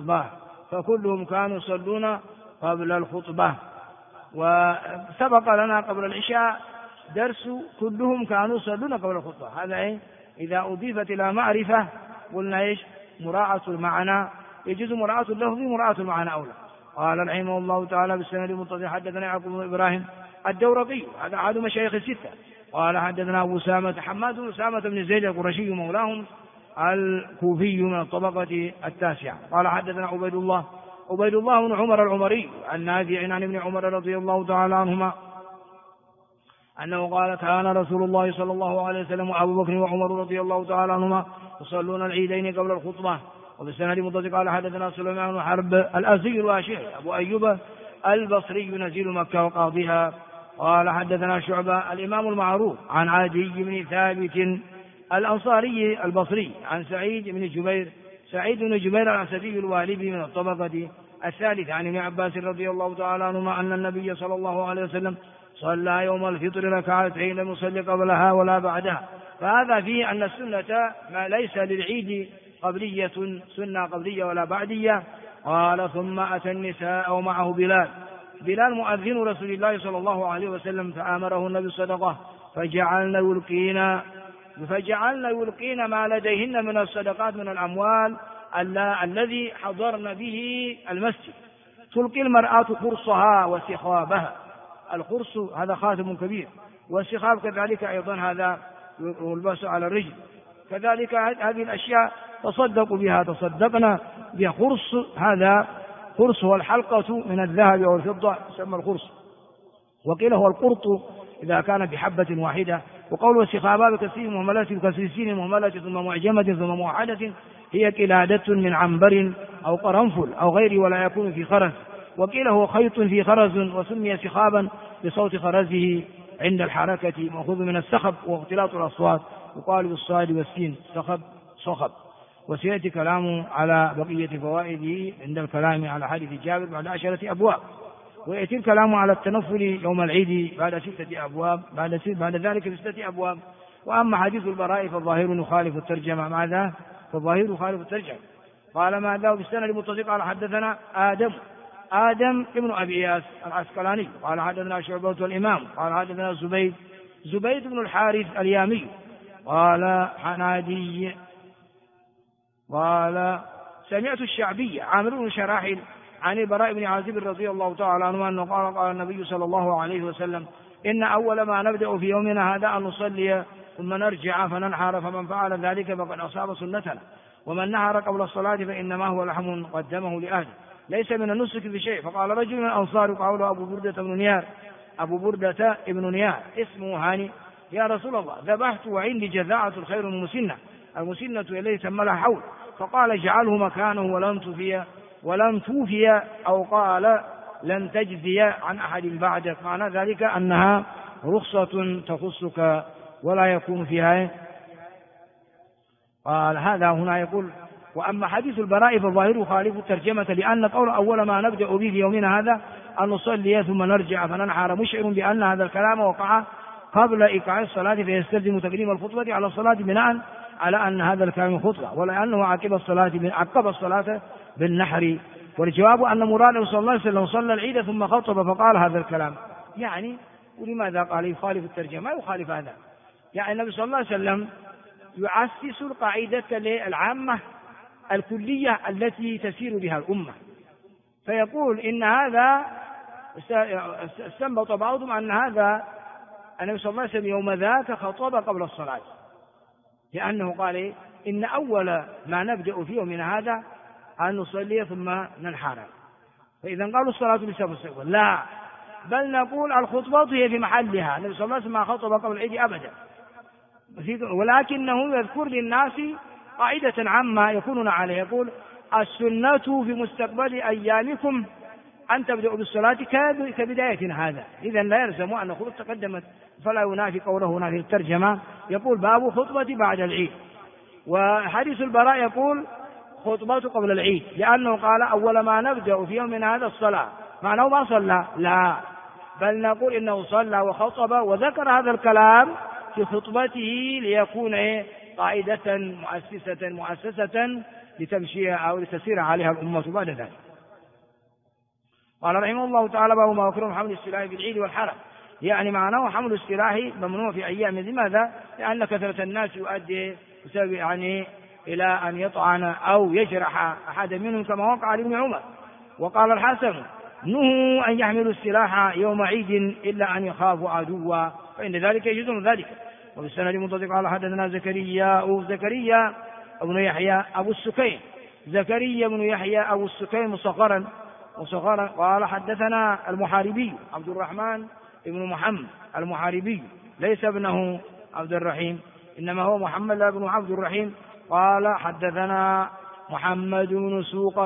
الخطبة. وسبق لنا قبل العشاء درس كلهم كانوا يصلون قبل الخطبة. هذا إذا أضيفت إلى معرفة قلنا مراعاة المعنى، يجوز مراعاة اللفظ مراعاة المعنى أولى. قال رحمه الله تعالى بالسند المتصل حدثنا يعقوب بن إبراهيم الدورقي، هذا أحد مشايخ الستة. قال حدثنا أبو أسامة حماد بن أسامة بن زيد القرشي مولاهم الكوفي من الطبقة التاسعة. قال حدثنا عبيد الله بن عمر العمري عن نافع عن ابن عمر رضي الله تعالى عنهما أنه قال كان رسول الله صلى الله عليه وسلم وأبو بكر وعمر رضي الله تعالى عنهما يصلون العيدين قبل الخطبة. وبالسند متصل قال حدثنا سليمان بن حرب الأزدي الواشعي أبو أيوب البصري نزيل مكة وقاضيها. قال حدثنا شعبة الإمام المعروف عن عدي بن ثابت الأنصاري البصري عن سعيد بن جبير الأسدي الوالبي من الطبقة الثالثة عن ابن عباس رضي الله تعالى عنهما أن النبي صلى الله عليه وسلم صلى يوم الفطر ركعتين لم يصلي قبلها ولا بعدها. فهذا فيه أن السنة ما ليس للعيد قبلية سنة قبلية ولا بعدية. قال ثم أتى النساء ومعه بلال مؤذن رسول الله صلى الله عليه وسلم فآمره النبي الصدقة فجعلنا يلقين ما لديهن من الصدقات من الأموال الذي حضرن به المسجد. تلقي المرأة قرصها وسخابها، القرص هذا خاتم كبير، والسخاب كذلك أيضا هذا يلبس على الرجل. كذلك هذه الأشياء تصدقنا بها. قرص هذا قرص والحلقة من الذهب أو الفضة يسمى القرص، وقيل هو القرط إذا كان بحبة واحدة. وقول السخابة بكسر مهملة بكسر سين مهملة ثم معجمة ثم موحدة هي قلادة من عنبر أو قرنفل أو غيره ولا يكون في خرز. وقيل هو خيط في خرز وسمي سخابا بصوت خرزه عند الحركة مأخوذ من السخب واختلاط الأصوات، وقال بالصاد والسين صخب. وسيأتي كلامه على بقية فوائده عند الكلام على حديث جابر بعد 10 أبواب، ويأتي الكلام على التنفل يوم العيد بعد 6 أبواب، بعد ذلك ب6 أبواب. وأما حديث البراء فالظاهر يخالف الترجمة. ماذا؟ فالظاهر يخالف الترجمة. قال ماذا؟ بالسند المتصل قال حدثنا آدم ابن أبي إياس العسقلاني قال حدثنا شعبة والإمام قال حدثنا زبيد بن الحارث اليامي قال حنادي قال سمعت الشعبي عامر بن شراحيل عن البراء بن عازب رضي الله تعالى عنه أنه قال النبي صلى الله عليه وسلم إن أول ما نبدأ في يومنا هذا أن نصلي ثم نرجع فننحر، فمن فعل ذلك فقد أصاب سنتنا، ومن نحر قبل الصلاة فإنما هو لحم قدمه لأهله ليس من النسك بشيء. فقال رجل من الأنصار قال أبو بردة بن نيار اسمه هاني يا رسول الله ذبحت وعندي جذاعة الخير المسنة إليه سمى لها حول، فقال اجعله مكانه ولن توفي أو قال لن تجزي عن أحد بعدك. معنى ذلك أنها رخصة تخصك ولا يكون فيها. قال هذا هنا يقول وأما حديث البراء فالظاهر يخالف الترجمة، لأن قول أول ما نبدأ به في يومنا هذا أن نصلي ثم نرجع فننحر مشعر بأن هذا الكلام وقع قبل إيقاع الصلاة، فيستلزم تقديم الخطبة على الصلاة بناء على أن هذا الكلام خطبة، ولأنه عقب الصلاة بالنحر. والجواب أن مراده صلى الله عليه وسلم صلى العيد ثم خطب فقال هذا الكلام. يعني ولماذا قال يخالف الترجمة؟ ما يخالف هذا، يعني النبي صلى الله عليه وسلم يؤسس القاعدة العامة الكلية التي تسير بها الأمة، فيقول إن هذا استنبط بعضهم أن هذا النبي صلى الله عليه وسلم يوم ذاك خطب قبل الصلاة، لأنه قال إن أول ما نبدأ في يومنا هذا أن نصلي ثم ننحر، فإذا قالوا الصلاة بسبب لا، بل نقول الخطبة هي في محلها. النبي صلى الله عليه وسلم ما خطب قبل العيد أبدا، ولكنه يذكر للناس قاعدة عامة يكونون عليه، يقول السنة في مستقبل أيامكم أن تبدأوا بالصلاة كبداية هذا. إذن لا يلزم أن الخطبة تقدمت، فلا ينافي قوله هنا في الترجمة يقول باب خطبة بعد العيد. وحديث البراء يقول خطبة قبل العيد، لأنه قال أول ما نبدأ في يومنا هذا الصلاة، معناه ما صلى لا، بل نقول إنه صلى وخطب وذكر هذا الكلام في خطبته ليكون قاعدة مؤسسة لتمشي أو لتسير عليها الأمة بعد ذلك. قال رحمه الله تعالى باب ما يكره حمل السلاح في العيد والحرم، يعني معناه حمل السلاح ممنوع في أيام. لماذا؟ لأن كثرة الناس يؤدي بسبب إلى أن يطعن أو يجرح أحد منهم كما وقع لابن عمر. وقال الحسن نهوا أن يحملوا السلاح يوم عيد إلا أن يخافوا عدوا، فإن ذلك يجوز ذلك. وبالسند المتصل قال حدثنا زكريا بن يحيى أبو السكين زكريا بن يحيى أبو السكين مصغرا قال حدثنا المحاربي عبد الرحمن بن محمد المحاربي ليس ابنه عبد الرحيم إنما هو محمد بن عبد الرحيم قال حدثنا محمد بن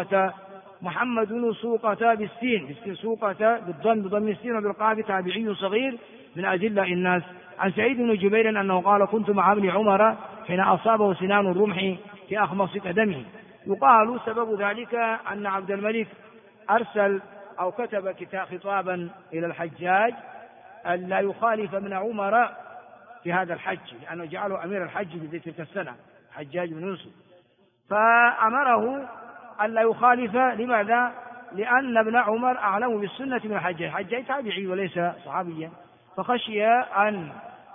سوقة بالسين سوقة بضم السين وبالقاف تابعي صغير من أجلاء الناس عن سعيد بن جبير أنه قال كنت مع ابن عمر حين أصابه سنان الرمح في أخمص قدمه. يقال سبب ذلك أن عبد الملك أرسل أو كتب خطابا إلى الحجاج أن لا يخالف ابن عمر في هذا الحج، لأنه جعله أمير الحج في تلك السنة حجاج بن يوسف، فأمره أن لا يخالف. لماذا؟ لأن ابن عمر أعلم بالسنة من الحجاج تابعي وليس صحابيا، فخشي أن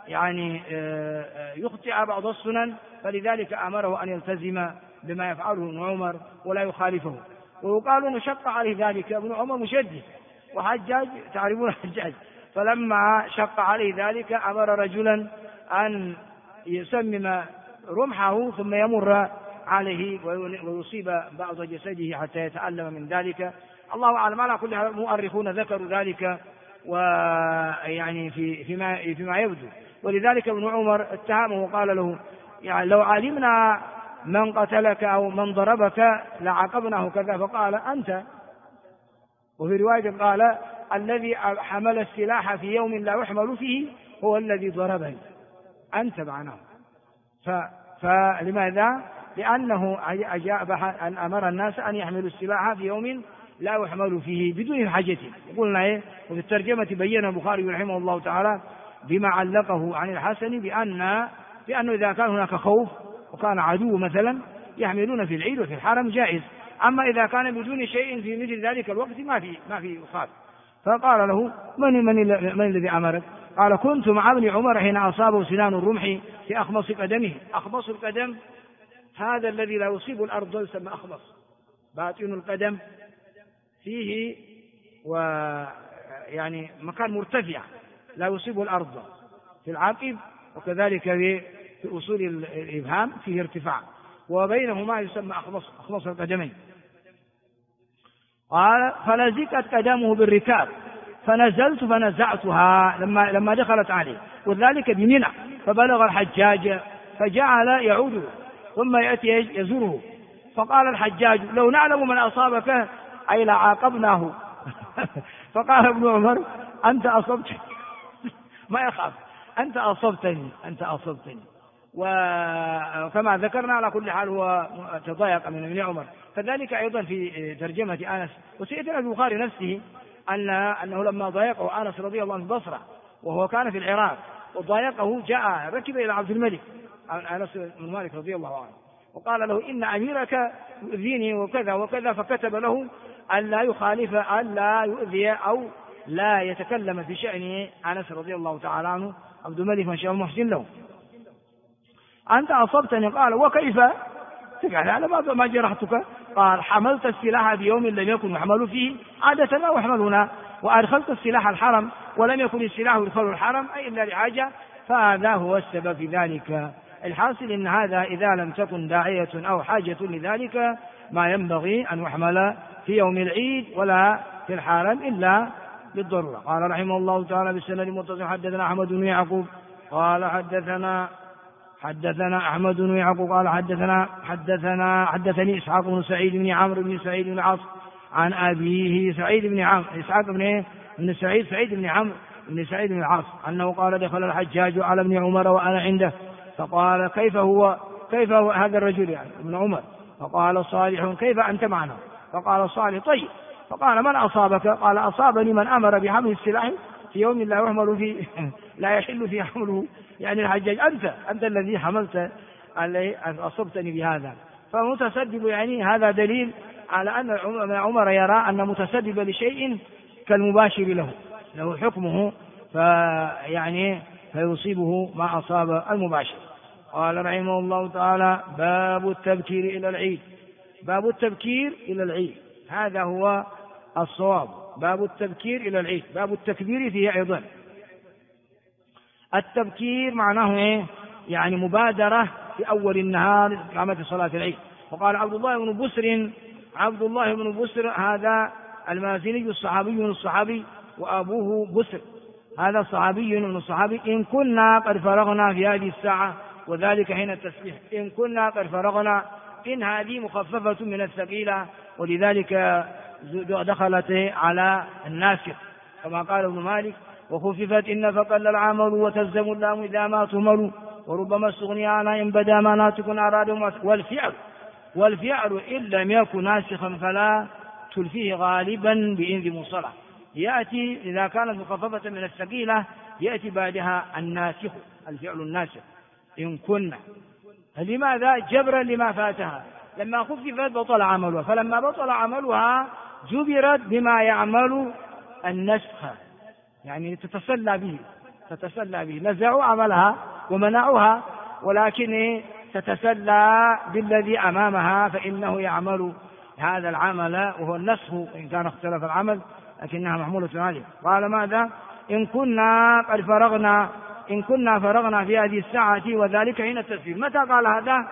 يخطئ بعض السنن، فلذلك أمره أن يلتزم بما يفعله ابن عمر ولا يخالفه. ويقال أنه شق عليه ذلك، ابن عمر مشدد وحجاج تعرفون الحجاج، فلما شق عليه ذلك أمر رجلا أن يسمم رمحه ثم يمر عليه ويصيب بعض جسده حتى يتألم من ذلك. الله أعلم، على كل حال المؤرخون ذكروا ذلك ويعني فيما يبدو. ولذلك ابن عمر اتهمه وقال له يعني لو علمنا من قتلك أو من ضربك لعاقبناه كذا، فقال أنت. وفي رواية قال الذي حمل السلاح في يوم لا يحمل فيه هو الذي ضربني، أنت معناه. فلماذا؟ لأنه أن أمر الناس أن يحملوا السلاح في يوم لا يحمل فيه بدون حاجة. قلنا وفي الترجمة بين البخاري رحمه الله تعالى بما علقه عن الحسن بأنه إذا كان هناك خوف وكان عدو مثلا يحملون في العيد وفي الحرم جائز، أما إذا كان بدون شيء في مثل ذلك الوقت ما في خاف. فقال له من الذي أمرك؟ قال كنت مع ابن عمر حين أصابه سنان الرمح في أخمص قدمه. أخمص القدم هذا الذي لا يصيب الأرض يسمى أخمص، باطن القدم فيه ويعني مكان مرتفع لا يصيب الأرض في العقب، وكذلك في أصول الإبهام فيه ارتفاع، وبينهما يسمى أخمص القدمين. قال فلزقت قدمه بالركاب فنزلت فنزعتها لما دخلت عليه، وذلك بمنى. فبلغ الحجاج فجعل يعود ثم يأتي يزوره، فقال الحجاج لو نعلم من أصابك أي لعاقبناه. فقال ابن عمر أنت أصبتني ما يخاف، أنت أصبتني. وكما ذكرنا على كل حال هو تضايق من ابن عمر. كذلك أيضا في ترجمة أنس، وسيدنا البخاري نفسه أنه لما ضايقه أنس رضي الله عنه البصرة وهو كان في العراق وضايقه جاء ركب إلى عبد الملك أنس بن مالك رضي الله عنه وقال له إن أميرك يؤذيني وكذا وكذا، فكتب له ألا يخالف ألا يؤذي أو لا يتكلم في شأن أنس رضي الله تعالى عنه عبد الملك من شاء محسن له. أنت أصبتني. قال وكيف تفعل على ما جرحتك؟ قال حملت السلاح في يوم لم يكن يحمل فيه عادة ما يحملنا، وأدخلت السلاح الحرم ولم يكن السلاح يدخل الحرم أي إلا لحاجة، فهذا هو السبب في ذلك. الحاصل إن هذا إذا لم تكن داعية أو حاجة لذلك ما ينبغي أن يحمل في يوم العيد ولا في الحرم إلا بالضرورة. قال رحمه الله تعالى بالسند المتصل حدثنا أحمد بن يعقوب قال حدثنا أحمد بن يعقوب قال حدثني إسحاق بن سعيد بن عمرو بن سعيد بن العاص عن أبيه سعيد بن عمرو إسحاق بن سعيد بن عمرو بن سعيد بن العاص أنه قال دخل الحجاج على ابن عمر وأنا عنده فقال كيف هو هذا الرجل يعني ابن عمر؟ فقال صالح كيف أنت معنا؟ فقال صالح طيب. فقال من أصابك؟ قال أصابني من أمر بحمل السلاح في يوم لا يحمل فيه لا يحل فيه حمله، يعني الحجاج أنت الذي حملت أصبتني بهذا. فمتسبب يعني هذا دليل على أن عمر يرى أن متسبب لشيء كالمباشر له حكمه فيصيبه ما أصاب المباشر. قال رحمه الله تعالى باب التبكير إلى العيد هذا هو الصواب. باب التبكير إلى العيد باب التكبير فيه أيضا. التبكير معناه يعني مبادرة في أول النهار قامت صلاة العيد. وقال عبد الله بن بسر هذا المازني الصحابي وأبوه بسر هذا صحابي من الصحابي إن كنا قد فرغنا في هذه الساعة وذلك حين التسبيح. إن كنا قد فرغنا إن هذه مخففة من الثقيلة ولذلك دخلت على الناسخ كما قال ابن مالك وخففت إن فقل العمل وتلزم اللام إذا ما تمل وربما استغني عنها إن بدا ما ناتكن أراد والفعل إن لم يكن ناسخا فلا تلفيه غالبا بإنذ مصطلح يأتي إذا كانت مخففة من الثقيلة يأتي بعدها الناسخ الفعل الناسخ إن كنا. لماذا؟ جبرا لما فاتها لما خففت بطل عملها، فلما بطل عملها جبرت بما يعمل النسخ يعني تتسلى به نزعوا عملها ومنعوها ولكن تتسلى بالذي أمامها فإنه يعمل هذا العمل وهو النسخ إن كان اختلف العمل لكنها محمولة عليه. قال ماذا؟ إن كنا فرغنا في هذه الساعة وذلك حين التسبيح. متى قال هذا؟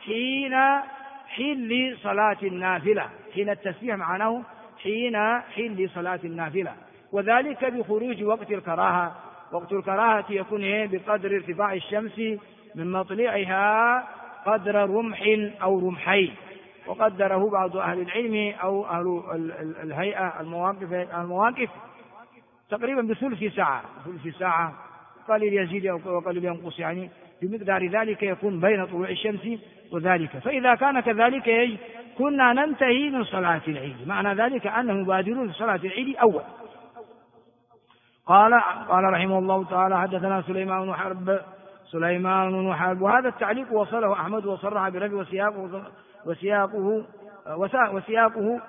حين صلاة النافلة. حين التسبيح معناه حين صلاة النافلة وذلك بخروج وقت الكراهة. وقت الكراهة يكون بقدر ارتفاع الشمس من مطلعها قدر رمح أو رمحين وقدره بعض أهل العلم أو أهل الهيئة المواقف تقريبا بثلث ساعة قليل يزيد وقليل ينقص يعني بمقدار ذلك يكون بين طلوع الشمس وذلك. فإذا كان كذلك كنا ننتهي من صلاة العيد، معنى ذلك أنهم يبادرون لصلاة العيد أول. قال رحمه الله تعالى حدثنا سليمان بن حرب، وهذا التعليق وصله أحمد وصرح برفعه وسياقه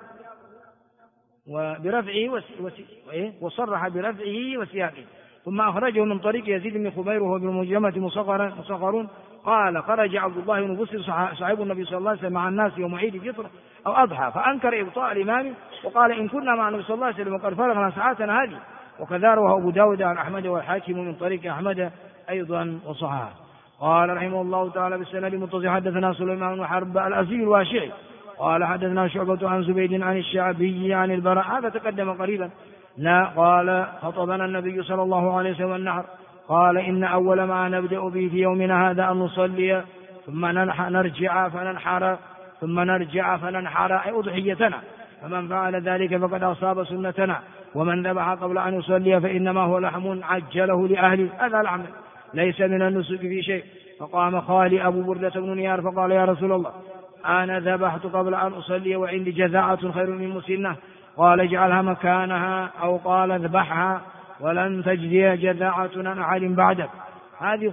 وصرح برفعه وسياقه. ثم أخرجه من طريق يزيد بن خبير وهو بالمجمة مصغر قال خرج عبد الله بن بسر صاحب النبي صلى الله عليه وسلم مع الناس يوم عيد الفطر أو أضحى، فأنكر إبطاء الإمام وقال إن كنا مع النبي صلى الله عليه وسلم وقد فرغنا ساعتنا هذه. وكذا رواه أبو داود عن أحمد والحاكم من طريق أحمد أيضا وصححه. قال رحمه الله تعالى بالسند المتصل حدثنا سليمان بن حرب الأزدي الواشعي قال حدثنا شعبة عن زبيد عن الشعبي عن البراء، هذا تقدم قريبا. لا قال خطبنا النبي صلى الله عليه وسلم النحر، قال إن أول ما نبدأ به في يومنا هذا أن نصلي ثم نرجع فننحر ثم نرجع فننحر أي أضحيتنا، فمن فعل ذلك فقد أصاب سنتنا، ومن ذبح قبل أن يصلي فإنما هو لحم عجله لأهله، هذا العمل ليس من النسك في شيء. فقام خالي أبو بردة بن نيار فقال يا رسول الله أنا ذبحت قبل أن أصلي وعندي جذاعة خير من مسنة، قال اجعلها مكانها أو قال اذبحها ولن تجزي جذاعة عن أحد بعدك. هذه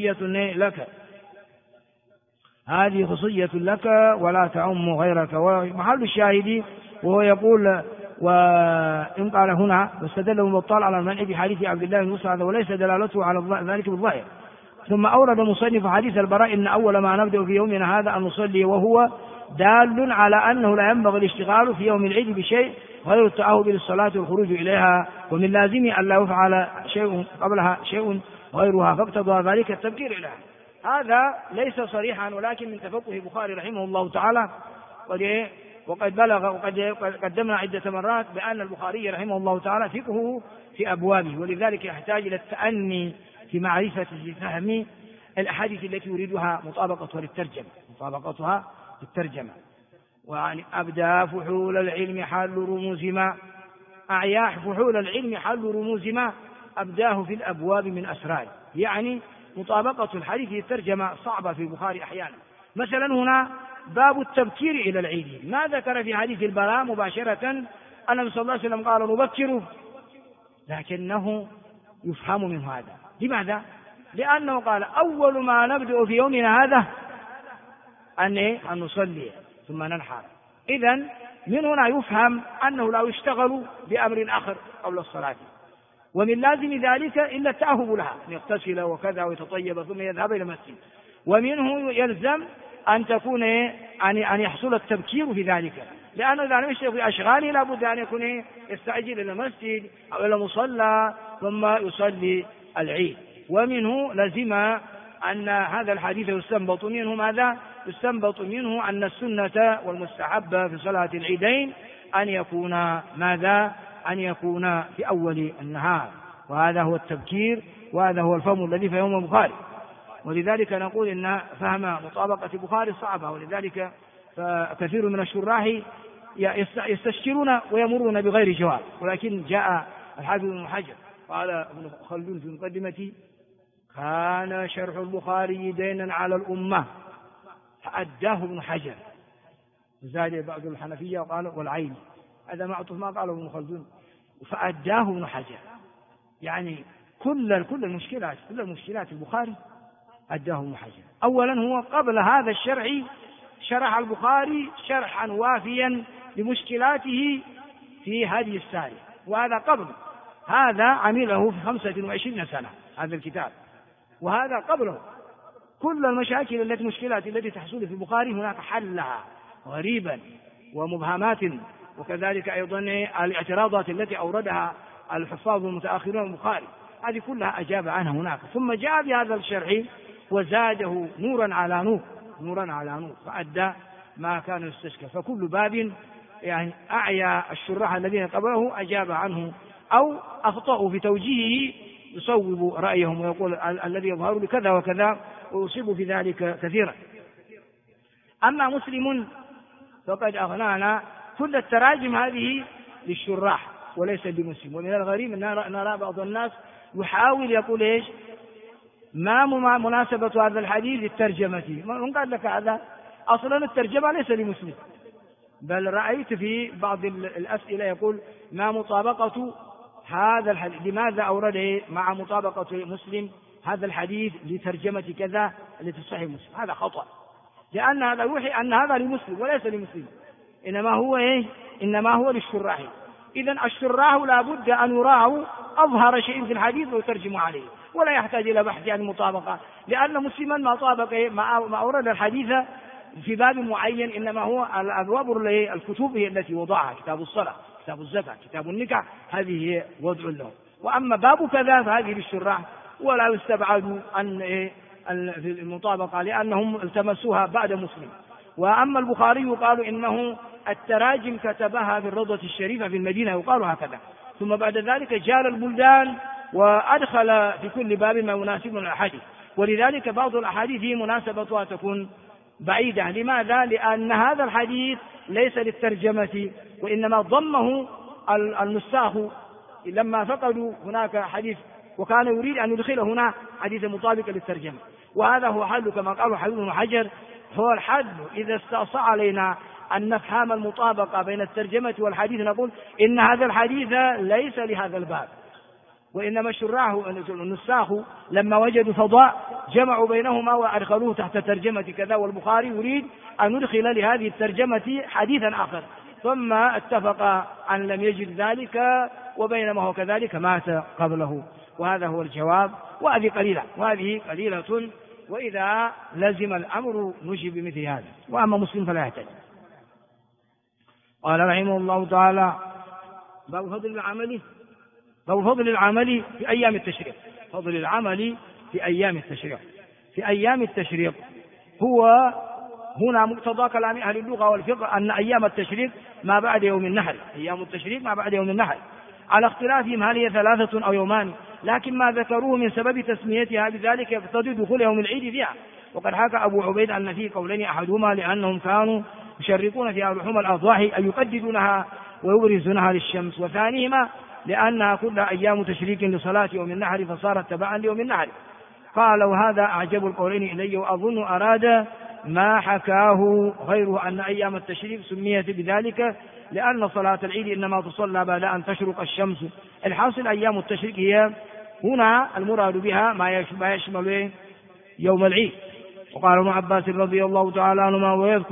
خصوصية لك ولا تعم غيرك. ومحل الشاهد وهو يقول وإن قال هنا واستدل المبطل على المنع بحديث عبد الله بن مسعود وليس دلالته على ذلك بالظاهر. ثم أورد مصنف حديث البراء إن أول ما نبدأ في يومنا هذا أن نصلي، وهو دال على أنه لا ينبغي الاشتغال في يوم العيد بشيء غير التأهب للصلاة والخروج إليها، ومن لازم أن لا يفعل شيء قبلها شيء غيرها، فاقتضى ذلك التبكير إليها. هذا ليس صريحا ولكن من تفقه البخاري رحمه الله تعالى، وقد قدمنا عدة مرات بأن البخاري رحمه الله تعالى فقهه في أبوابه، ولذلك يحتاج إلى التأني في معرفة فهم الأحاديث التي يريدها مطابقتها للترجمة. وعن أبدى فحول العلم حل رموز ما أعياه فحول العلم حل رموز ما أبداه في الأبواب من أسرار، يعني مطابقة الحديث للترجمة صعبة في البخاري أحيانا. مثلا هنا باب التبكير إلى العيد، ما ذكر في حديث البراء مباشرة النبي صلى الله عليه وسلم قال نبكره، لكنه يفهم من هذا. لماذا؟ لأنه قال أول ما نبدأ في يومنا هذا أن نصلي ثم ننحر. إذن من هنا يفهم أنه لا يشتغل بأمر آخر قبل الصلاة، ومن لازم ذلك إلا التأهب لها، أن يغتسل وكذا ويتطيب ثم يذهب إلى المسجد. ومنه يلزم أن تكون أن يحصل التبكير في ذلك، لأنه إذا لم يشتغل في أشغاله لابد أن يكون يستعجل إلى المسجد أو إلى مصلى ثم يصلي العيد. ومنه لزم أن هذا الحديث يستنبط منه ماذا؟ يستنبط منه أن السنة والمستحب في صلاة العيدين أن يكون ماذا؟ أن يكون في أول النهار، وهذا هو التبكير، وهذا هو الفهم الذي فهمه البخاري. ولذلك نقول إن فهم مطابقة البخاري صعبة، ولذلك كثير من الشراح يستشكلون ويمرون بغير جواب. ولكن جاء الحافظ ابن حجر قال ابن خلدون في مقدمته كان شرح البخاري دينا على الأمة فأداه ابن حجر، زاد بعض الحنفية وقال والعين، هذا معطوف ما قاله ابن خلدون، فأداه ابن حجر، يعني كل المشكلات البخاري أداه ابن حجر. أولا هو قبل هذا الشرع شرح البخاري شرحا وافيا لمشكلاته في هدي الساري، وهذا قبل هذا عمله في 25 سنة هذا الكتاب، وهذا قبله كل المشاكل المشكلات التي تحصل في البخاري هناك حلها غريبا ومبهمات، وكذلك أيضا الاعتراضات التي أوردها الحفاظ المتأخرون من البخاري، هذه كلها أجاب عنها هناك. ثم جاء بهذا الشرح وزاده نورا على نور فأدى ما كان يستشكل. فكل باب يعني أعيا الشراح الذين قبله أجاب عنه أو أخطأوا في توجيهه يصوب رأيهم ويقول الذي يظهر لكذا وكذا ويصيب في ذلك كثيرا. أما مسلم فقد أغنانا كل التراجم هذه للشراح وليس بمسلم. ومن الغريب أن نرى بعض الناس يحاول يقول إيش ما مناسبة هذا الحديث للترجمة؟ من قال لك هذا؟ أصلا الترجمة ليس لمسلم، بل رأيت في بعض الأسئلة يقول ما مطابقة هذا الحديث، لماذا أورده مع مطابقة مسلم هذا الحديث لترجمة كذا التي في صحيح مسلم؟ هذا خطأ، لأن هذا يوحي أن هذا لمسلم وليس لمسلم، إنما هو للشراح. إذن الشراح لا بد أن يراعوا أظهر شيء في الحديث ويترجموا عليه، ولا يحتاج إلى بحث عن المطابقة، لأن مسلما ما طابق ما أورد الحديث في باب معين، إنما هو الأبواب الكتب هي التي وضعها، كتاب الصلاة، كتاب الزكاة، كتاب النكاح، هذه هي وضع له. وأما باب كذا فهذه للشراح، ولا يستبعد أن في المطابقة لأنهم التمسوها بعد مسلم. وأما البخاري يقال إنه التراجم كتبها في الروضة الشريفة في المدينة، يقال هكذا، ثم بعد ذلك جال البلدان وأدخل في كل باب ما يناسب الأحاديث، ولذلك بعض الأحاديث مناسبتها تكون بعيدة. لماذا؟ لأن هذا الحديث ليس للترجمة، وإنما ضمه النساخ لما فقدوا هناك حديث، وكان يريد أن يدخل هنا حديث مطابق للترجمة. وهذا هو حل، كما قال حافظ بن حجر، هو الحل إذا استعصى علينا أن نفهم المطابقة بين الترجمة والحديث نقول إن هذا الحديث ليس لهذا الباب، وإنما الشراح النساخ لما وجدوا فضاء جمعوا بينهما وأدخلوه تحت ترجمة كذا، والبخاري يريد أن يدخل لهذه الترجمة حديثا آخر، ثم اتفق أن لم يجد ذلك، وبينما هو كذلك مات قبله. وهذا هو الجواب. وهذه قليلة، وإذا لزم الأمر نجي بمثل هذا، وأما مسلم فلا يحتاج. قال رحمه الله تعالى: باب فضل العمل في أيام التشريق. فضل العمل في أيام التشريق. في أيام التشريق هو هنا مقتضى كلام أهل اللغة والفقه أن أيام التشريق ما بعد يوم النحر، أيام التشريق ما بعد يوم النحر، على اختلافهم هل هي 3 أو يومان، لكن ما ذكروه من سبب تسميتها بذلك يقتضي دخول يوم العيد فيها. وقد حكى أبو عبيد أن في قولين أحدهما لأنهم كانوا يشرقون فيها لحوم الأضاحي أي يقددونها ويبرزونها للشمس، وثانيهما لأنها كلها أيام تشريك لصلاة يوم النحر فصارت تبعا ليوم النحر. قال: وهذا أعجب القولين إلي، وأظن أراد ما حكاه غيره أن أيام التشريق سميت بذلك لأن صلاة العيد إنما تصلى بعد أن تشرق الشمس. الحاصل أيام التشريق هي هنا المراد بها ما يشمل يوم العيد. وقال ابن عباس رضي الله تعالى عنهما: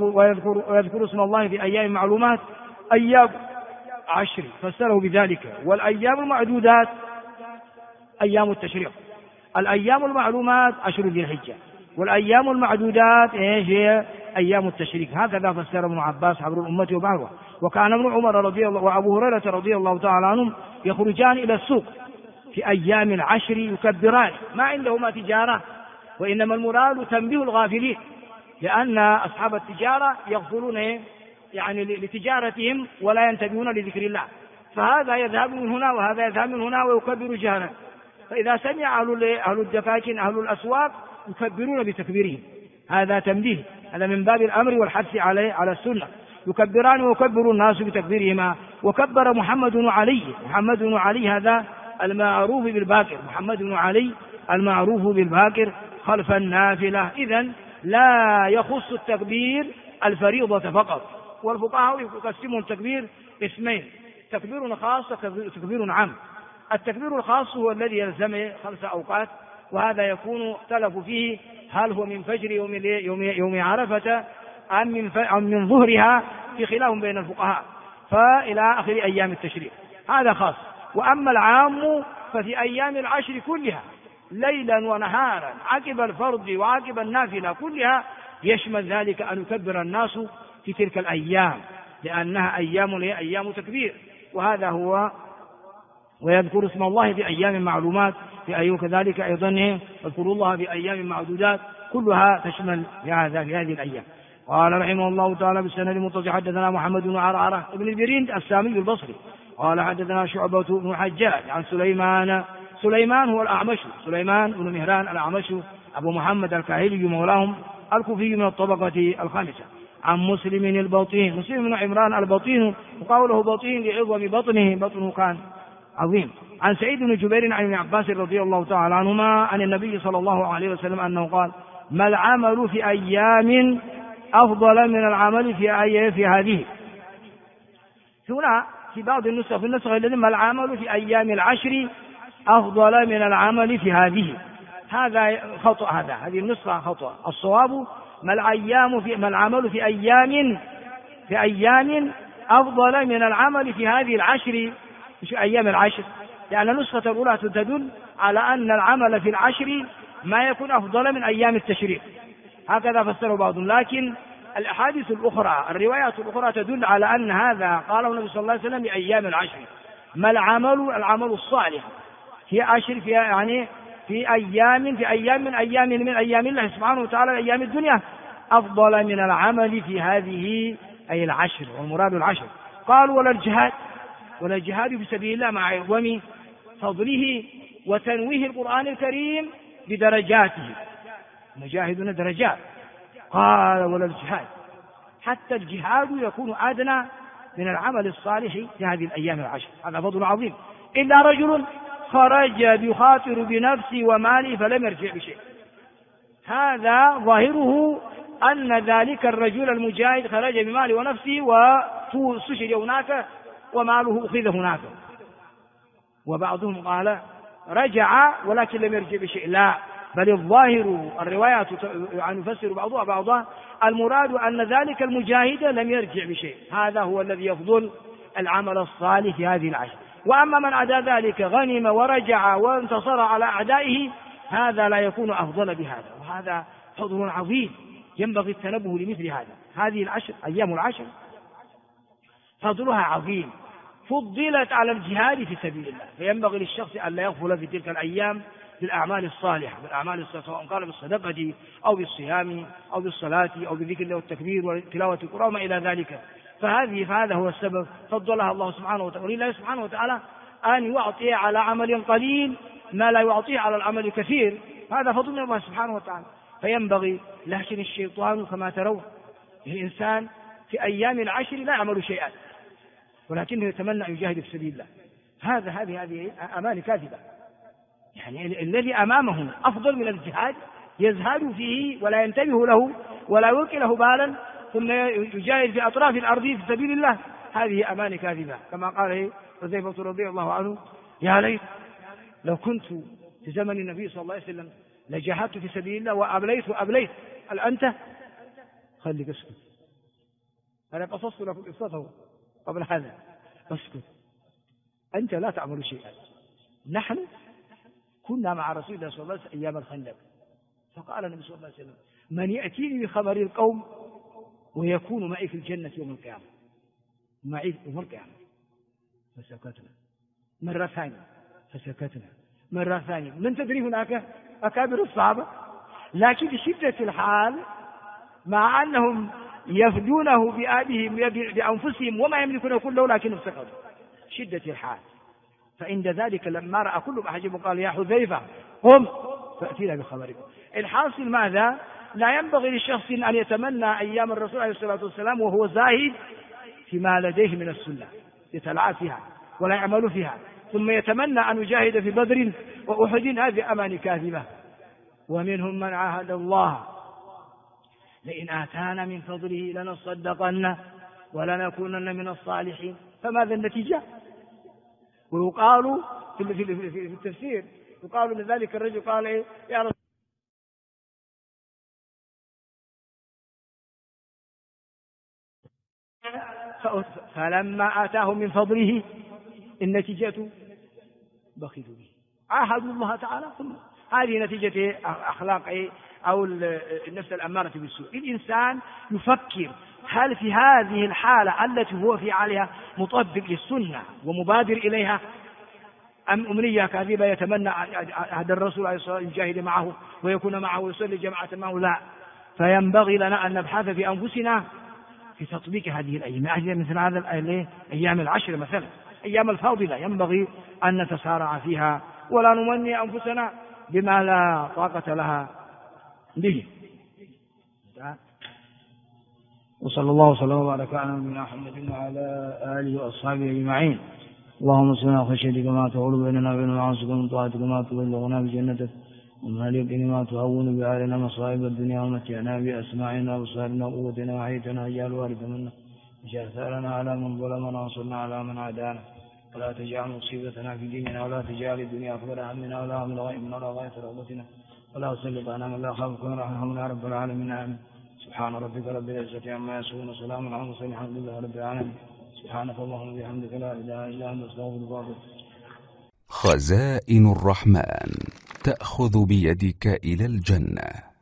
ويذكر اسم الله في أيام معلومات أيام 10، فسره بذلك. والأيام المعدودات أيام التشريق. الأيام المعلومات 10 ذي الحجة، والأيام المعدودات هي أيام التشريق. هكذا فسر ابن عباس حبر الأمة وبعضها. وكان ابن عمر رضي الله وأبو هريرة رضي الله تعالى عنهم يخرجان إلى السوق في أيام 10 يكبران، ما عندهما تجارة، وإنما المراد تنبيه الغافلين، لأن أصحاب التجارة يغفلون يعني لتجارتهم ولا ينتبهون لذكر الله، فهذا يذهب من هنا وهذا يذهب من هنا ويكبر جهرا. فإذا سمع أهل الدفاكين أهل الأسواق يكبرون بتكبيرهم، هذا تنبيه، هذا من باب الأمر والحث على السنة. يكبران ويكبر الناس بتكبيرهما. وكبر محمد بن علي هذا المعروف بالباكر، محمد بن علي المعروف بالباكر خلف النافلة. إذن لا يخص التكبير الفريضة فقط، والفقهاء يقسمون التكبير قسمين: تكبير خاص وتكبير عام. التكبير الخاص هو الذي يلزم 5 أوقات، وهذا يكون اختلفوا فيه هل هو من فجر يوم عرفة أم من ظهرها، في خلاف بين الفقهاء، فإلى آخر أيام التشريق، هذا خاص. وأما العام ففي أيام 10 كلها ليلا ونهارا عقب الفرض وعقب النافلة كلها يشمل ذلك أن يكبر الناس في تلك الأيام، لأنها أيام تكبير. وهذا هو. ويذكر اسم الله في أيام معلومات، في أيام كذلك أيضا يذكر الله في أيام معدودات، كلها تشمل في هذه الأيام. قال رحمه الله تعالى: بالسند المتصل حدثنا محمد بن عرعرة بن البريند السامي البصري قال حدثنا شعبة بن الحجاج عن سليمان هو الأعمش، سليمان بن مهران الأعمش أبو محمد الكاهلي مولاهم الكوفي من الطبقة الخامسة، عن مسلم بن عمران البطين، وقوله بطين لعظم بطنه كان عظيم. عن سعيد بن جبير عن ابن عباس رضي الله تعالى عنهما عن النبي صلى الله عليه وسلم أنه قال: ما العمل في أيام أفضل من العمل في هذه. هنا في بعض النسخ، في النسخ الذي: ما العمل في أيام العشر أفضل من العمل في هذه. هذا خطأ، هذه النسخة خطأ. الصواب: ما العمل في أيام أفضل من العمل في هذه العشر، في أيام العشر، لأن النسخة الأولى تدل على أن العمل في العشر ما يكون أفضل من أيام التشريق، هكذا فسره بعضهم. لكن الأحاديث الأخرى، الروايات الأخرى تدل على أن هذا قاله النبي صلى الله عليه وسلم بأيام العشر. ما العمل الصالح في عشر، في أيام من أيام الله سبحانه وتعالى، أيام الدنيا، أفضل من العمل في هذه أي العشر، والمراد العشر. قالوا: ولا الجهاد في سبيل الله مع عظم فضله وتنويه القرآن الكريم بدرجاته. مجاهدون درجات. قال: ولا الجهاد، حتى الجهاد يكون أدنى من العمل الصالح في هذه الأيام العشر، هذا فضل عظيم. إلا رجل خرج يخاطر بنفسه وماله فلم يرجع بشيء. هذا ظاهره أن ذلك الرجل المجاهد خرج بماله ونفسه واستشهد هناك وماله أخذ هناك. وبعضهم قال: رجع ولكن لم يرجع بشيء. لا، بل الظاهر الروايات يفسر بعضها بعضا، المراد أن ذلك المجاهد لم يرجع بشيء، هذا هو الذي يفضل العمل الصالح في هذه العشر. وأما من عدا ذلك غنم ورجع وانتصر على أعدائه، هذا لا يكون أفضل بهذا، وهذا فضل عظيم ينبغي التنبه لمثل هذا. هذه العشر، أيام العشر، فضلها عظيم، فضلت على الجهاد في سبيل الله، فينبغي للشخص أن لا يغفل في تلك الأيام بالأعمال الصالحة، سواء قال بالصدقة أو بالصيام أو بالصلاة أو بذكر الله والتكبير وتلاوة القرآن وما إلى ذلك. فهذا هو السبب، فضلها الله سبحانه وتعالى. ولله سبحانه وتعالى أن يعطي على عمل قليل ما لا يعطيه على العمل الكثير، هذا فضل من الله سبحانه وتعالى. فينبغي، لكن الشيطان كما ترون الإنسان في أيام العشر لا يعمل شيئا، ولكنه يتمنى أن يجاهد في سبيل الله. هذه أمان كاذبة. يعني الذي أمامه أفضل من الجهاد يزهد فيه ولا ينتبه له ولا يلقي له بالا، ثم يجاهد في أطراف الأرض في سبيل الله. هذه أمان كاذبة، كما قال حذيفة رضي الله عنه: يا ليت لو كنت في زمن النبي صلى الله عليه وسلم لجاهدت في سبيل الله وأبليت. هل أنت؟ خليك اسكت، أنا قصصت لكم قصته قبل هذا، اسكت، أنت لا تعمل شيئا. نحن كنا مع رسول الله صلى الله عليه وسلم أيام الخندق، فقال النبي صلى الله عليه وسلم: من يأتيني بخبر القوم ويكون معي في الجنة يوم القيامة، معي يوم القيامة. فسكتنا مرة ثانية، فسكتنا مرة ثانية. من تدري هناك أكابر الصحابة، لكن شدة الحال مع أنهم يفدونه بأنفسهم وما يملكون كله، لكنهم سكتوا شدة الحال. فعند ذلك لما رأى كل أحد قال: يا حذيفة قم فأتينا بخبركم. الحاصل ماذا؟ لا ينبغي للشخص أن يتمنى أيام الرسول عليه الصلاة والسلام وهو زاهد فيما لديه من السنة، يتلعب فيها ولا يعمل فيها، ثم يتمنى أن يجاهد في بدر وأحد. هذه أمان كاذبة. ومنهم من عاهد الله لئن آتانا من فضله لنصدقن ولنكونن من الصالحين. فماذا النتيجة؟ ويقال في التفسير، يقال لذلك الرجل قال: إيه يا رسول فلما آتاهم من فضله النتيجة بخلوا به. عاهدوا الله تعالى، ثم هذه نتيجة أخلاق أو النفس الأمارة بالسوء. الإنسان يفكر: هل في هذه الحالة التي هو في عليها مطبق للسنة ومبادر إليها، أم أمنية كاذبة يتمنى هذا الرسول عليه الصلاة والسلام يجاهد معه ويكون معه ويصلي جماعة معه؟ لا. فينبغي لنا أن نبحث في أنفسنا في تطبيق هذه الأيام، مثل هذا أيام العشر مثلا، أيام الفاضلة، ينبغي أن نتسارع فيها ولا نمني أنفسنا بما لا طاقة لها به. وصلى الله وسلم وبارك على نبينا محمد وعلى آله وأصحابه أجمعين. اللهم اسمع خشيتك ما تحول بيننا وبين معاصيك ومن طاعتك ما تبلغنا بجنتك ومن اليقين ما تهون بعلينا مصائب الدنيا ومتعنا بأسماعنا وأبصارنا وقوتنا وحيتنا اجعل وارث منا اجعل ثارنا على من ظلمنا وانصرنا على من عادانا ولا تجعل مصيبتنا في ديننا ولا تجعل الدنيا أكبر همنا ولا مبلغ علمنا ولا غاية رغبتنا ولا تسلط علينا من لا خافك ورحمنا يا رب العالمين آمين. سبحان ربك رب العزة عما يصفون وسلام على المرسلين الحمد لله رب العالمين. سبحانك اللهم وبحمدك لا إله إلا أنت أستغفرك وأتوب. خزائن الرحمن تأخذ بيدك إلى الجنة.